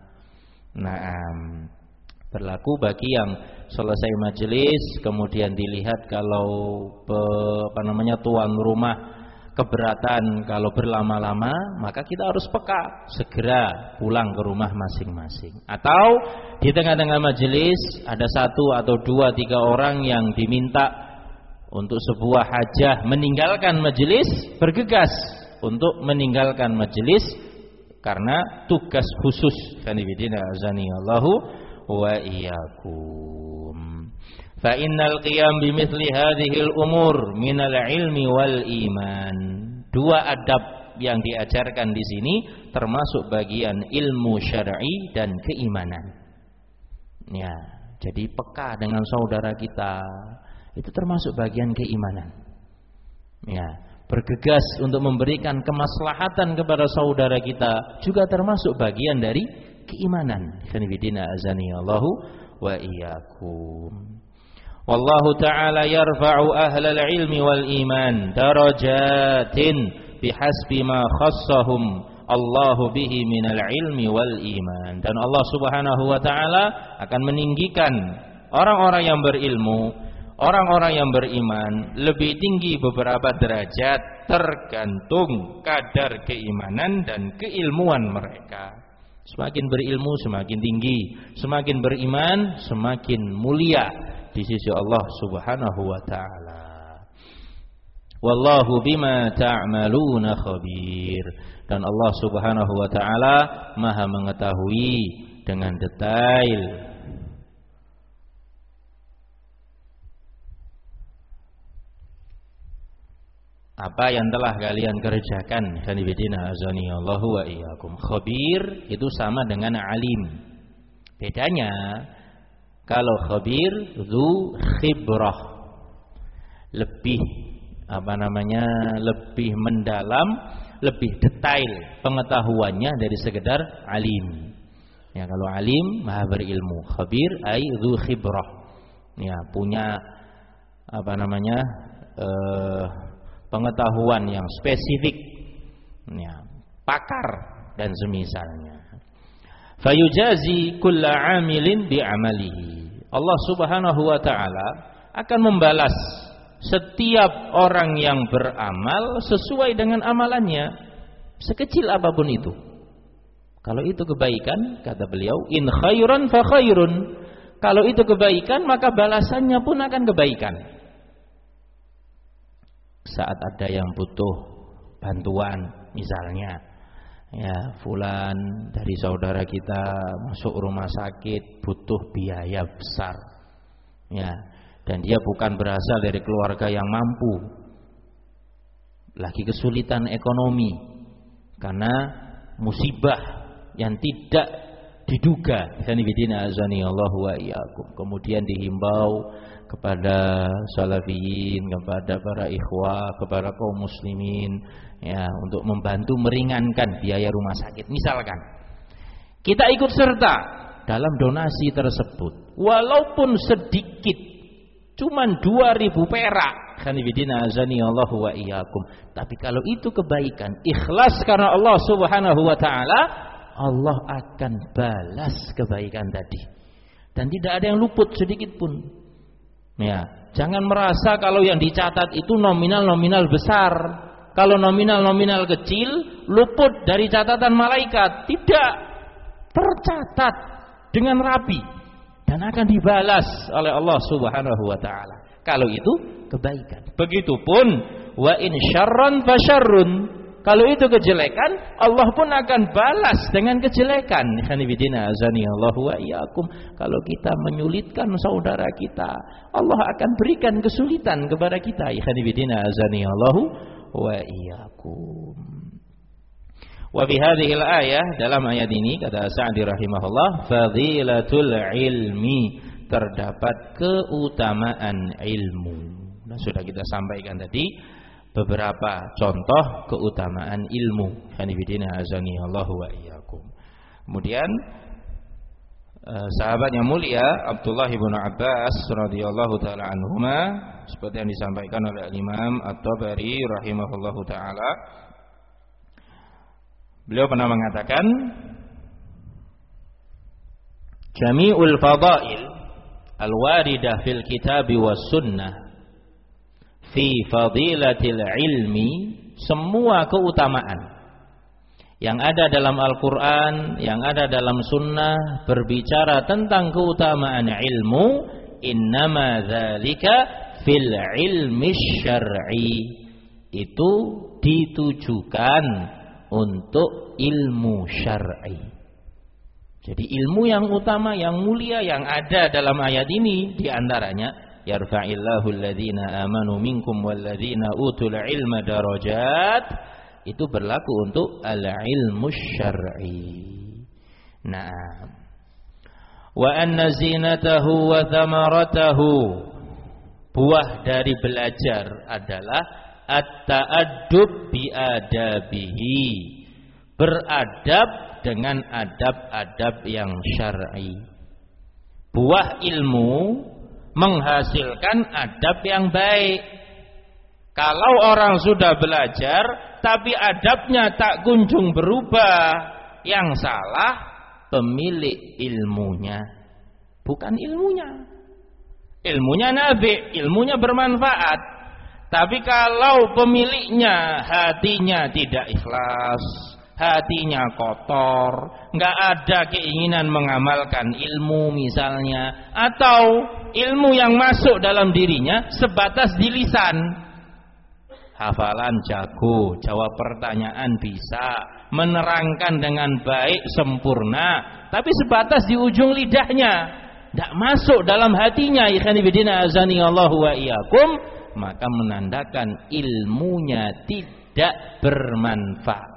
Naam, berlaku bagi yang selesai majelis kemudian dilihat kalau pe, apa namanya tuan rumah keberatan kalau berlama-lama, maka kita harus peka, segera pulang ke rumah masing-masing. Atau di tengah-tengah majelis ada satu atau dua tiga orang yang diminta untuk sebuah hajah meninggalkan majelis, bergegas untuk meninggalkan majelis karena tugas khusus. Kanibidina azani Allahu wa iyyakum. Fa innal qiyam bimithli hadhil umur minal ilmi wal iman. Dua adab yang diajarkan di sini termasuk bagian ilmu syar'i dan keimanan. Ya, jadi peka dengan saudara kita itu termasuk bagian keimanan. Ya, bergegas untuk memberikan kemaslahatan kepada saudara kita juga termasuk bagian dari keimanan. Khanibidina azani Allahu wa iyyakum. Wallahu ta'ala yarfa'u ahlal ilmi wal iman darajatin bihasbi ma khassahum Allahu bihi minal ilmi wal iman. Dan Allah Subhanahu wa ta'ala akan meninggikan orang-orang yang berilmu, orang-orang yang beriman lebih tinggi beberapa derajat tergantung kadar keimanan dan keilmuan mereka. Semakin berilmu semakin tinggi, semakin beriman semakin mulia di sisi Allah Subhanahu wa taala. Wallahu bima ta'maluna khabir. Dan Allah Subhanahu wa taala Maha mengetahui dengan detail apa yang telah kalian kerjakan. Kanibidina azani Allahu wa iyyakum. Khabir itu sama dengan alim. Bedanya kalau khabir zu khibrah, lebih apa namanya lebih mendalam, lebih detail pengetahuannya dari sekedar alim. Ya, kalau alim maha berilmu, khabir ai zu khibrah. Ya, punya apa namanya eh, pengetahuan yang spesifik, ya, pakar dan semisalnya. Fayujazi kulla amilin bi'amalihi. Allah Subhanahu wa taala akan membalas setiap orang yang beramal sesuai dengan amalannya, sekecil apapun itu. Kalau itu kebaikan, kata beliau, in khairan fa khairun. Kalau itu kebaikan, maka balasannya pun akan kebaikan. Saat ada yang butuh bantuan, misalnya ya fulan dari saudara kita masuk rumah sakit butuh biaya besar, ya, dan dia bukan berasal dari keluarga yang mampu, lagi kesulitan ekonomi karena musibah yang tidak diduga. Kanibidina azani Allahu wa iyyakum. Kemudian dihimbau kepada salafiyin, kepada para ikhwah, kepada kaum muslimin, ya, untuk membantu meringankan biaya rumah sakit. Misalkan kita ikut serta dalam donasi tersebut, walaupun sedikit, cuman dua ribu perak. Kanibidina azani Allahu wa iyyakum. Tapi kalau itu kebaikan, ikhlas karena Allah Subhanahu wa taala, Allah akan balas kebaikan tadi. Dan tidak ada yang luput sedikit pun. Ya, jangan merasa kalau yang dicatat itu nominal-nominal besar. Kalau nominal-nominal kecil luput dari catatan malaikat. Tidak, tercatat dengan rapi dan akan dibalas oleh Allah Subhanahu wa taala. Kalau itu kebaikan. Begitupun wa in syarran fa syarrun. Kalau itu kejelekan, Allah pun akan balas dengan kejelekan. Hanifidina azani Allah wa iyyakum. Kalau kita menyulitkan saudara kita, Allah akan berikan kesulitan kepada kita. Hanifidina azani Allah wa iyyakum. Wa fi hadhihi al-ayah, dalam ayat ini kata Sa'di rahimahullah, fadilatul ilmi, terdapat keutamaan ilmu. Nah, sudah kita sampaikan tadi beberapa contoh keutamaan ilmu. Hanifidina azani Allah wa iyyakum. Kemudian eh, sahabat yang mulia Abdullah bin Abbas radhiyallahu taala anhuma, seperti yang disampaikan oleh Imam At-Tabari rahimahullahu taala, beliau pernah mengatakan, jami'ul fadail al-waridah fil kitabi was sunnah fi fadilatil ilmi, semua keutamaan yang ada dalam Al-Quran, yang ada dalam sunnah berbicara tentang keutamaan ilmu, innama dzalika fil ilmi syar'i, itu ditujukan untuk ilmu syar'i. Jadi ilmu yang utama, yang mulia yang ada dalam ayat ini diantaranya yarfa'illahu alladhina amanu minkum walladzina utul ilma darajat, itu berlaku untuk al-ilmu syar'i. Nah, wa anna zinatahu wa thamaratahu, buah dari belajar adalah at-ta'addub bi adabihi, beradab dengan adab-adab yang syar'i. Buah ilmu menghasilkan adab yang baik. Kalau orang sudah belajar tapi adabnya tak kunjung berubah, yang salah pemilik ilmunya, bukan ilmunya. Ilmunya nabi, ilmunya bermanfaat. Tapi kalau pemiliknya hatinya tidak ikhlas, hatinya kotor, nggak ada keinginan mengamalkan ilmu misalnya, atau ilmu yang masuk dalam dirinya sebatas di lisan, hafalan jago, jawab pertanyaan bisa, menerangkan dengan baik sempurna, tapi sebatas di ujung lidahnya, nggak masuk dalam hatinya, ikhwanifidina azani Allahu wa iyyakum, maka menandakan ilmunya tidak bermanfaat.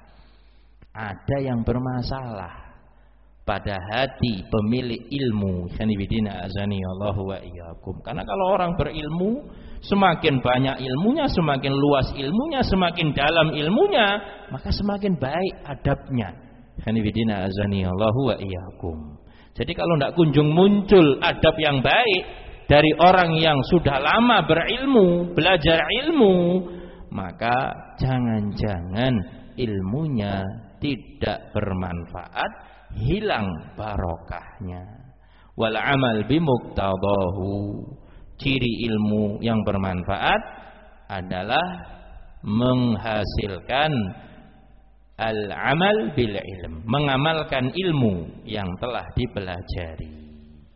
Ada yang bermasalah pada hati pemilik ilmu. Hanifidina azani Allahu wa iyyakum. Karena kalau orang berilmu, semakin banyak ilmunya, semakin luas ilmunya, semakin dalam ilmunya, maka semakin baik adabnya. Hanifidina azani Allahu wa iyyakum. Jadi kalau tidak kunjung muncul adab yang baik dari orang yang sudah lama berilmu, belajar ilmu, maka jangan-jangan ilmunya tidak bermanfaat, hilang barokahnya. Wal amal bimuqtadahu, ciri ilmu yang bermanfaat adalah menghasilkan al-amal bil ilm, mengamalkan ilmu yang telah dipelajari.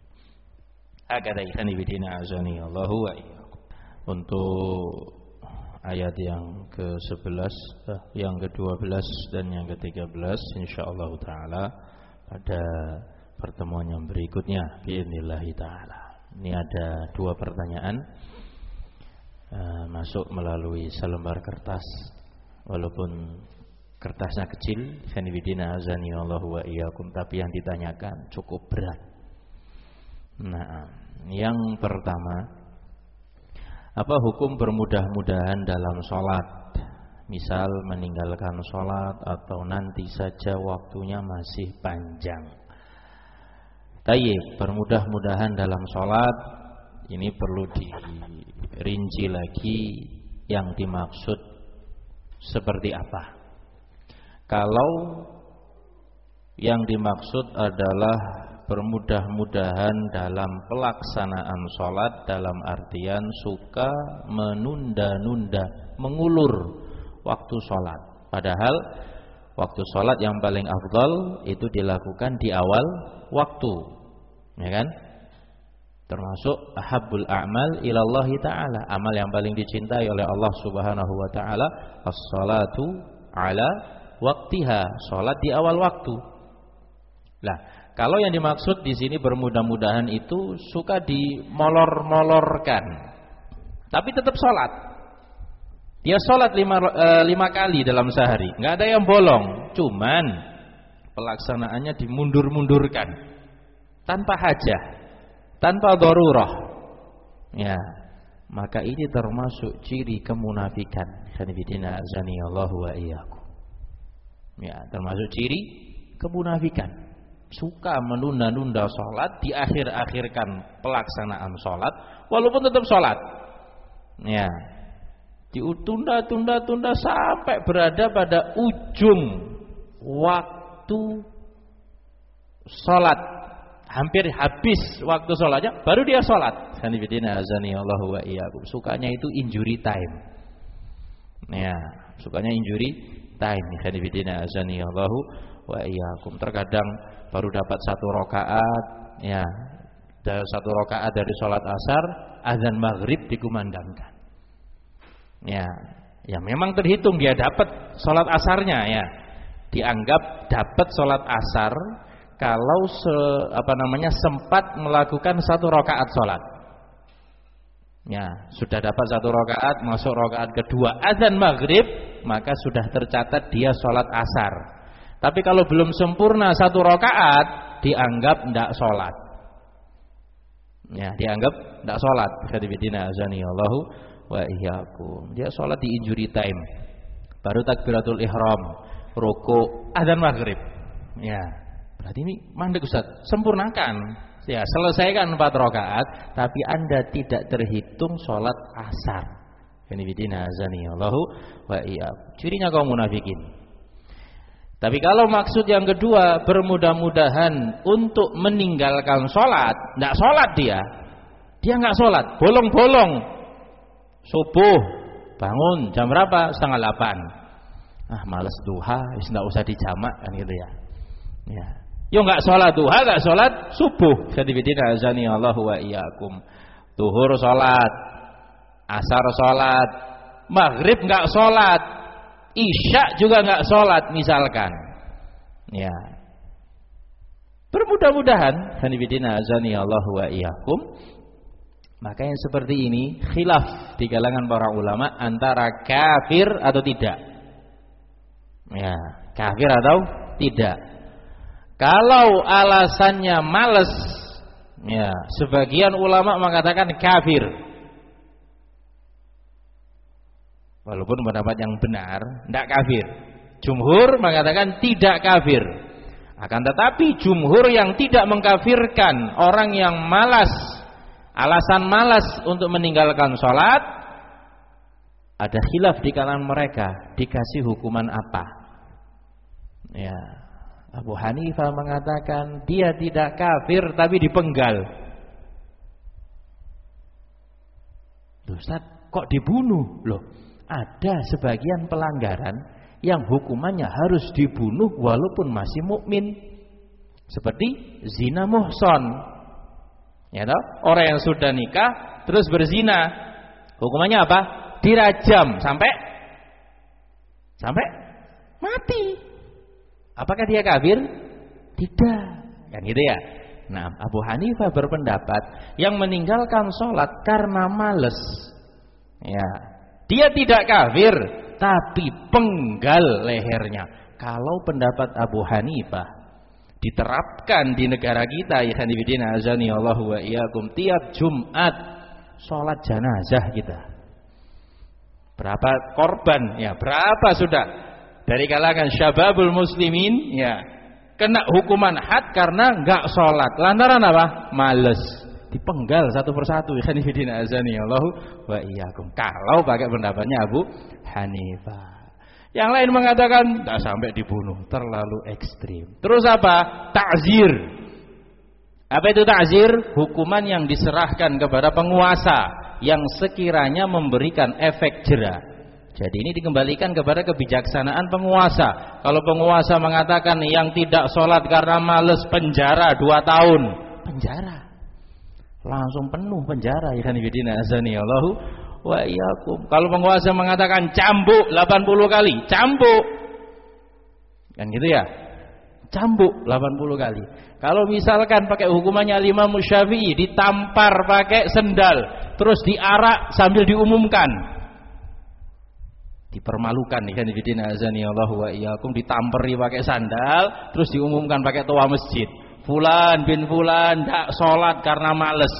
Hakadha ikhwanifidina azani Allahu wa iyyakum. Untuk ayat yang ke sebelas, eh, yang ke dua belas dan yang ke tiga belas insyaallah taala pada pertemuan yang berikutnya biidznillah taala. Ini ada dua pertanyaan uh, masuk melalui selembar kertas, walaupun kertasnya kecil, hanifidina azani Allahu wa iyyakum, tapi yang ditanyakan cukup berat. Nah, yang pertama, apa hukum bermudah-mudahan dalam sholat? Misal meninggalkan sholat atau nanti saja waktunya masih panjang. Tayyib, bermudah-mudahan dalam sholat ini perlu dirinci lagi yang dimaksud seperti apa. Kalau Yang dimaksud adalah bermudah-mudahan dalam pelaksanaan sholat, dalam artian suka menunda-nunda, mengulur waktu sholat. Padahal waktu sholat yang paling afdal itu dilakukan di awal waktu, ya kan? Termasuk ahabbul a'mal ilallahi ta'ala, amal yang paling dicintai oleh Allah Subhanahu wa taala, as-salatu ala waqtiha, salat di awal waktu. Lah, kalau yang dimaksud di sini bermudah-mudahan itu suka dimolor-molorkan, tapi tetap salat. Dia salat lima, e, lima kali dalam sehari, nggak ada yang bolong, cuman pelaksanaannya dimundur-mundurkan tanpa hajah, tanpa darurah, ya, maka ini termasuk ciri kemunafikan. Sanibidina azani Allah wa iyyakum. Ya, termasuk ciri kemunafikan. Suka menunda-nunda sholat, di akhir-akhirkan pelaksanaan sholat, walaupun tetap sholat. Ya, ditunda-tunda-tunda sampai berada pada ujung waktu sholat, hampir habis waktu sholatnya, baru dia sholat. Sanibidina azani Allah wa iyyakum. Sukanya itu injury time. Ya, sukanya injury time. Sanibidina azani Allah wa iyyakum. Terkadang baru dapat satu rakaat, ya, dari satu rakaat dari sholat asar, azan maghrib dikumandangkan. Ya, ya memang terhitung dia dapat sholat asarnya, ya, dianggap dapat sholat asar kalau se, apa namanya sempat melakukan satu rakaat sholat. Ya, sudah dapat satu rakaat, masuk rakaat kedua, azan maghrib, maka sudah tercatat dia sholat asar. Tapi kalau belum sempurna satu rakaat, dianggap tidak sholat. Ya, dianggap tidak sholat. Khadibidina azani Allahu wa iyyakum. Dia sholat di injury time. Baru takbiratul ihram, ruku, azan maghrib. Ya, berarti ini mandek Ustaz. Sempurnakan. Ya, selesaikan empat rakaat, tapi Anda tidak terhitung sholat asar. Khadibidina azani Allahu wa iyyakum. Cirinya kaum munafikin. Tapi kalau maksud yang kedua, bermudah-mudahan untuk meninggalkan sholat, tidak sholat dia, dia nggak sholat, bolong-bolong, subuh bangun jam berapa? Setengah delapan. Ah, males duha, tidak usah dijamak kan gitu ya. Ya, yo nggak sholat duha, nggak sholat subuh. Khadibidina azani Allahu wa iyyakum. Duhur sholat, asar sholat, maghrib nggak sholat, isya juga nggak sholat misalkan, ya, bermudah-mudahan hanifidina azani Allahu wa iyyakum. Maka yang seperti ini khilaf di kalangan para ulama antara kafir atau tidak, ya, kafir atau tidak. Kalau alasannya males, ya, sebagian ulama mengatakan kafir. Walaupun pendapat yang benar tidak kafir. Jumhur mengatakan tidak kafir. Akan tetapi jumhur yang tidak mengkafirkan orang yang malas, alasan malas untuk meninggalkan sholat, ada khilaf di kalangan mereka, dikasih hukuman apa? Ya, Abu Hanifah mengatakan dia tidak kafir tapi dipenggal. Loh, Ustaz, kok dibunuh? Loh, ada sebagian pelanggaran yang hukumannya harus dibunuh walaupun masih mukmin, seperti zina muhson, ya toh? Orang yang sudah nikah terus berzina, hukumannya apa? Dirajam sampai sampai mati. Apakah dia kafir? Tidak, kan gitu ya. Nah, Abu Hanifah berpendapat yang meninggalkan sholat karena males, ya, dia tidak kafir, tapi penggal lehernya. Kalau pendapat Abu Hanifah diterapkan di negara kita, ya hanifidina azani Allahu wa iyyakum, tiap Jumat sholat jenazah kita, berapa korban? Ya, berapa sudah dari kalangan syababul muslimin, ya, kena hukuman had karena enggak sholat. Lantaran apa? Males. Dipenggal satu persatu. Hanifidina azani Allahu wa iyyakum. Kalau pakai pendapatnya Abu Hanifah. Yang lain mengatakan tak sampai dibunuh, terlalu ekstrim. Terus apa? Ta'zir. Apa itu ta'zir? Hukuman yang diserahkan kepada penguasa yang sekiranya memberikan efek jera. Jadi ini dikembalikan kepada kebijaksanaan penguasa. Kalau penguasa mengatakan yang tidak sholat karena males, penjara dua tahun, penjara langsung penuh penjara. Ya kan ibadina azani Allahu wa iyyakum. Kalau penguasa mengatakan cambuk delapan puluh kali, cambuk. Kan gitu ya? Cambuk delapan puluh kali. Kalau misalkan pakai hukumannya Imam Syafi'i, ditampar pakai sendal, terus diarak sambil diumumkan. Dipermalukan nih kan ibadina azani Allahu wa iyyakum, ditamperi pakai sandal, terus diumumkan pakai toa masjid. Fulan bin fulan tidak sholat karena males.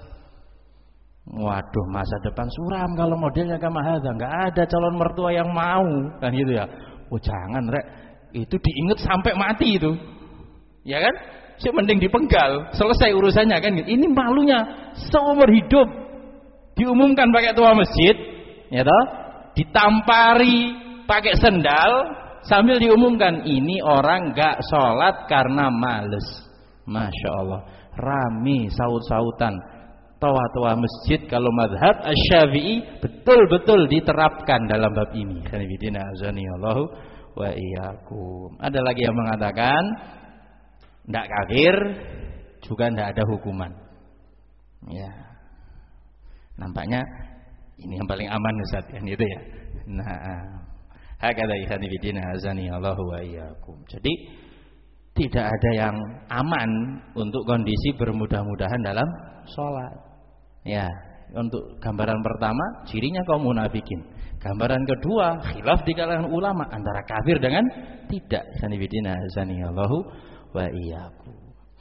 Waduh, masa depan suram kalau modelnya kama hadza. Enggak ada calon mertua yang mau, kan gitu ya. Oh jangan rek, itu diinget sampai mati itu. Ya kan? Sih mending dipenggal, selesai urusannya kan. Ini malunya seumur hidup. Diumumkan pakai tua masjid, ya toh? Ditampari pakai sendal sambil diumumkan ini orang enggak sholat karena males. Masya Allah, rame saut-sautan. Toa-toa masjid kalau madhab Asy-Syafi'i betul-betul diterapkan dalam bab ini. Khanifidina azani Allahu wa iyyakum. Ada lagi yang mengatakan tidak kafir juga tidak ada hukuman. Ya, nampaknya ini yang paling aman Ustaz kan itu ya. Nah, hakadha khanifidina azani Allahu wa iyyakum. Jadi tidak ada yang aman untuk kondisi bermudah-mudahan dalam sholat. Ya, untuk gambaran pertama cirinya kaum munafikin. Gambaran kedua khilaf di kalangan ulama antara kafir dengan tidak. Sanibidina zanillahu wa iyyakum.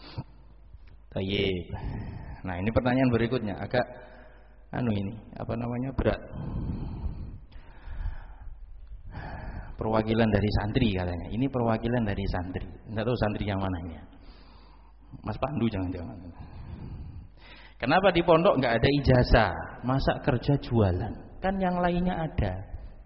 Baik. Nah, ini pertanyaan berikutnya agak anu ini, apa namanya? berat. Perwakilan dari santri katanya. Ini perwakilan dari santri. Enggak tahu santri yang mananya. Mas Pandu jangan-jangan. Kenapa di pondok nggak ada ijazah? Masa kerja jualan? Kan yang lainnya ada.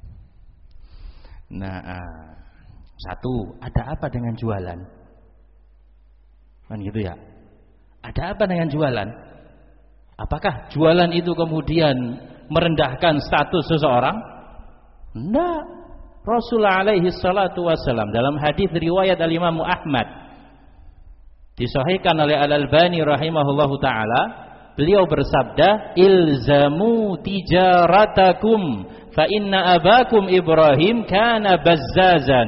Nah, satu, ada apa dengan jualan? Kan gitu ya. Ada apa dengan jualan? Apakah jualan itu kemudian merendahkan status seseorang? Enggak. Rasulullah alaihi salatu wassalam dalam hadis riwayat al-Imam Ahmad disahihkan oleh Al-Albani rahimahullahu taala. Beliau bersabda, ilzamu tijaratakum fa inna abakum Ibrahim kana bazzazan.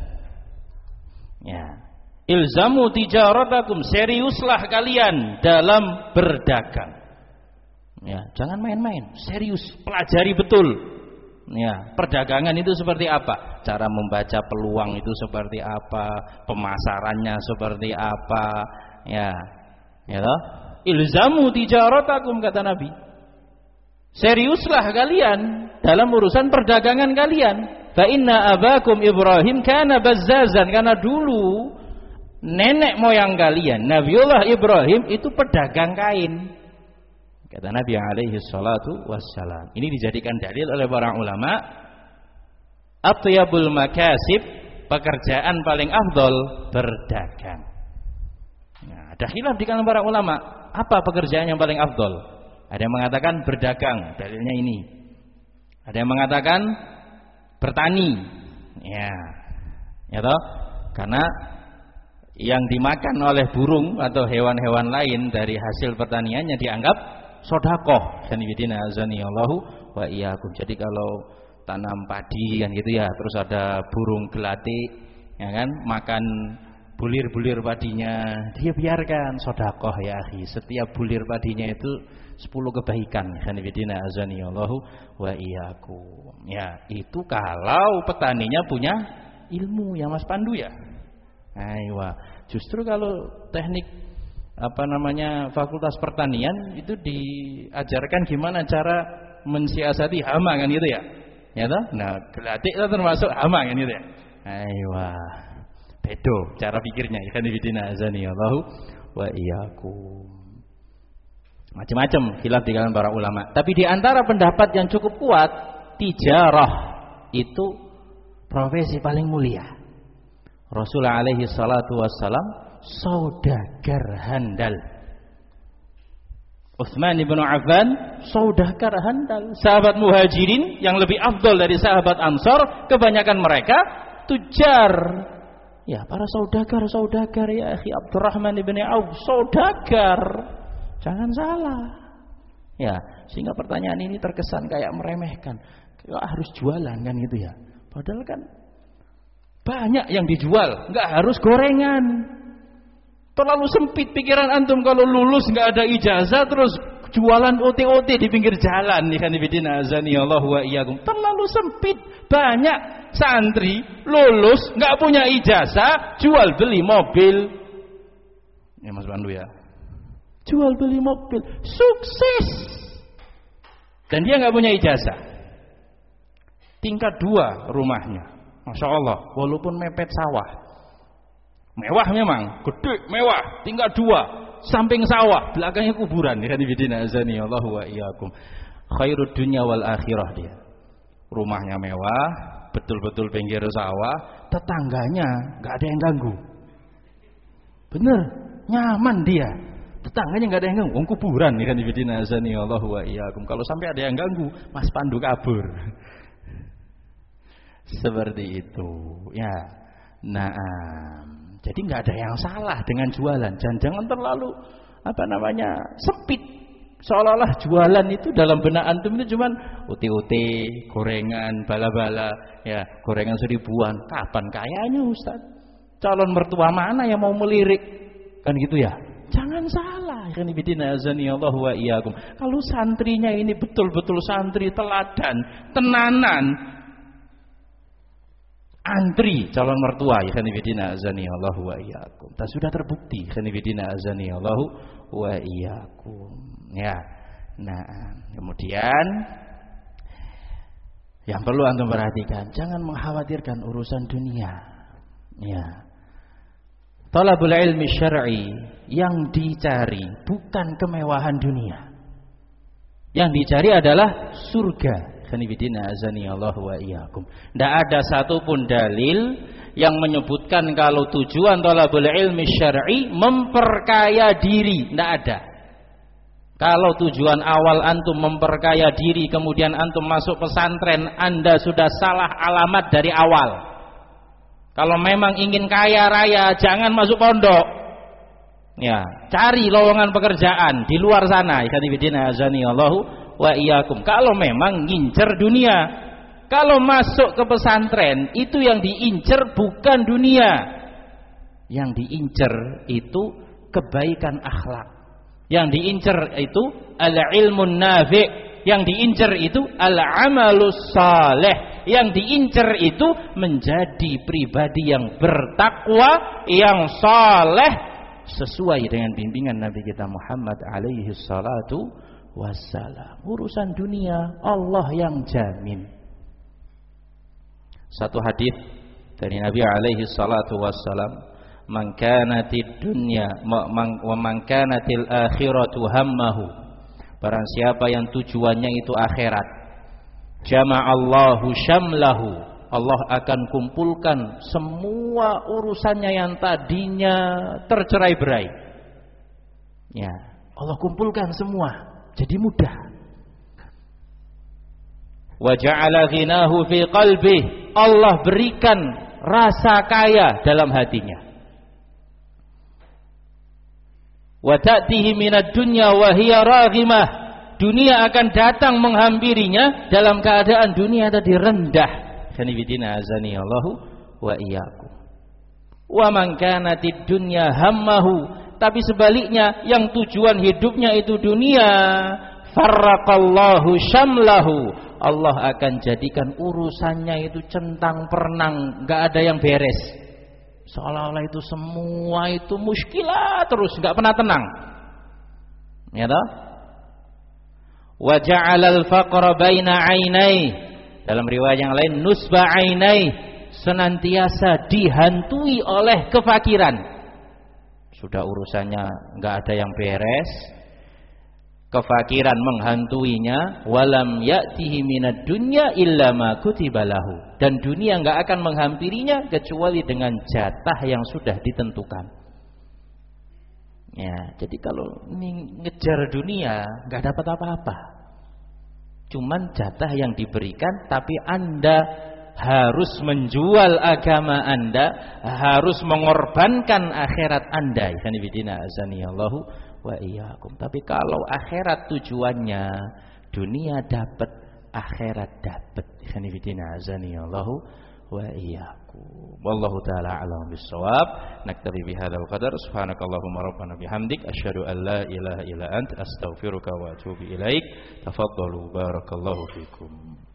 Ya. Ilzamu tijaratakum, seriuslah kalian dalam berdagang. Ya, jangan main-main, serius, pelajari betul. Ya, perdagangan itu seperti apa? Cara membaca peluang itu seperti apa? Pemasarannya seperti apa? Ya. Ya toh? Ilzamu tijaratakum kata Nabi. Seriuslah kalian dalam urusan perdagangan kalian. Fa inna abakum Ibrahim kana bazzazan, karena dulu nenek moyang kalian Nabiullah Ibrahim itu pedagang kain. Kata Nabi alaihi salatu wassalam. Ini dijadikan dalil oleh para ulama. Atyabul makasib, pekerjaan paling afdol berdagang. Nah, ada khilaf di kalangan para ulama. Apa pekerjaan yang paling afdol? Ada yang mengatakan berdagang, dalilnya ini. Ada yang mengatakan bertani. Ya. Ya toh? Karena yang dimakan oleh burung atau hewan-hewan lain dari hasil pertaniannya dianggap sedekah. Sanibidina azanillahu wa iyyakum. Jadi kalau tanam padi kan gitu ya, terus ada burung gelatik ya kan, makan bulir-bulir padinya, dia biarkan sedekah ya akhi. Setiap bulir padinya itu sepuluh kebaikan. Khanifidina azanillahu wa iyyakum. Ya, itu kalau petaninya punya ilmu ya Mas Pandu ya. Aywa. Justru kalau teknik apa namanya fakultas pertanian itu diajarkan gimana cara mensiasati hama kan gitu ya. Ya toh? Nah, gelatik itu termasuk hama kan gitu ya. Aywa. Bedo cara pikirnya. Khanifidina azanillahu wa iyyakum. Macam-macam khilaf di kalangan para ulama. Tapi di antara pendapat yang cukup kuat, tijarah itu profesi paling mulia. Rasulullah alaihi salatu wassalam saudagar handal. Utsman bin Affan saudagar handal. Sahabat Muhajirin yang lebih afdal dari sahabat Ansar, kebanyakan mereka tujar. Ya, para saudagar-saudagar ya akhi. Abdurrahman bin Auf saudagar. Jangan salah. Ya, sehingga pertanyaan ini terkesan kayak meremehkan. Kayak harus jualan kan gitu ya. Padahal kan banyak yang dijual, enggak harus gorengan. Terlalu sempit pikiran antum kalau lulus enggak ada ijazah terus jualan O T O T di pinggir jalan. Ikhwan fillah azani Allah wa iyyakum. Terlalu sempit. Banyak santri lulus enggak punya ijazah, jual beli mobil. Ya Mas Pandu ya. Jual beli mobil, sukses. Dan dia enggak punya ijazah. Tingkat dua rumahnya, masya Allah, walaupun mepet sawah, mewah memang, gede, mewah, tingkat dua, samping sawah, belakangnya kuburan. Ikhwanifidina azani Allah wa iyyakum. Khairud dunya wal akhirah dia. Rumahnya mewah, betul-betul pinggir sawah, tetangganya nggak ada yang ganggu. Bener, nyaman dia. Tetangganya nggak ada yang ganggu, wong kuburan. Ikhwanifidina azani Allah wa iyyakum. Kalau sampai ada yang ganggu, Mas Pandu kabur. Seperti itu ya. Nah, jadi nggak ada yang salah dengan jualan. Jangan-jangan terlalu apa namanya sempit, seolah-olah jualan itu dalam benak antum itu cuman uti-uti, gorengan, bala-bala, ya gorengan seribuan. Kapan kayanya Ustaz? Calon mertua mana yang mau melirik? Kan gitu ya. Jangan salah. Kan ibidina azani Allah wa iyyakum. Kalau santrinya ini betul-betul santri teladan, tenanan, antri calon mertua, ikhwanifidina azani Allah wa iyyakum. Dan sudah terbukti ikhwanifidina azani Allah wa iyyakum. Ya. Nah, kemudian yang perlu antum perhatikan, jangan mengkhawatirkan urusan dunia. Ya. Talabul ilmi syar'i yang dicari bukan kemewahan dunia. Yang dicari adalah surga. Khanifidina azani Allah wa iyyakum. Tidak ada satupun dalil yang menyebutkan kalau tujuan thalabul ilmi syar'i memperkaya diri. Tidak ada. Kalau tujuan awal antum memperkaya diri, kemudian antum masuk pesantren, Anda sudah salah alamat dari awal. Kalau memang ingin kaya raya, jangan masuk pondok. Ya, cari lowongan pekerjaan di luar sana. Khanifidina azani Allah wa iyyakum. Kalau memang ngincer dunia, kalau masuk ke pesantren itu yang diincer bukan dunia, yang diincer itu kebaikan akhlak, yang diincer itu al-ilmun nafi', yang diincer itu al-amalus saleh, yang diincer itu menjadi pribadi yang bertakwa, yang saleh sesuai dengan bimbingan Nabi kita Muhammad alaihi salatu wassalam. Urusan dunia Allah yang jamin. Satu hadis dari Nabi alaihi salatu wassalam, man kanatid dunya wa man kanatil akhiratu hammahu, barang siapa yang tujuannya itu akhirat, jama'allahu syamlahu, Allah akan kumpulkan semua urusannya yang tadinya tercerai-berai. Ya, Allah kumpulkan semua, jadi mudah. Wa ja'ala ghinahu fi qalbih, Allah berikan rasa kaya dalam hatinya. Wa ta'tihi minad dunya wa hiya raghimah, dunia akan datang menghampirinya dalam keadaan dunia tadi rendah. Khanifidina azani Allahu wa iyyakum. Wa man kanatid dunya hammahu, tapi sebaliknya yang tujuan hidupnya itu dunia, farraqallahu syamlahu, Allah akan jadikan urusannya itu centang perenang, enggak ada yang beres. Seolah-olah itu semua itu muskilah terus, enggak pernah tenang. Ya toh? Wa ja'alal faqra baina 'ainai, dalam riwayat yang lain nusba 'ainai, senantiasa dihantui oleh kefakiran. Sudah urusannya enggak ada yang beres, kefakiran menghantuinya, walam ya'tihi minad dunya illa ma kutiba lahu, dan dunia enggak akan menghampirinya kecuali dengan jatah yang sudah ditentukan. Ya, jadi kalau ini ngejar dunia enggak dapat apa-apa. Cuman jatah yang diberikan, tapi Anda harus menjual agama Anda, harus mengorbankan akhirat Anda. Ikhwanifidina azanillahu wa iyyakum. Tapi kalau akhirat tujuannya dunia dapat, akhirat dapat. Ikhwanifidina azanillahu wa iyyakum. Wallahu taala a'lam bissawab. Naktafi bihadzal qadar. Subhanakallahumma rabbana bihamdik asyhadu an la ilaha illa anta astaghfiruka wa atubu ilaik. Tafaddalu barakallahu fikum.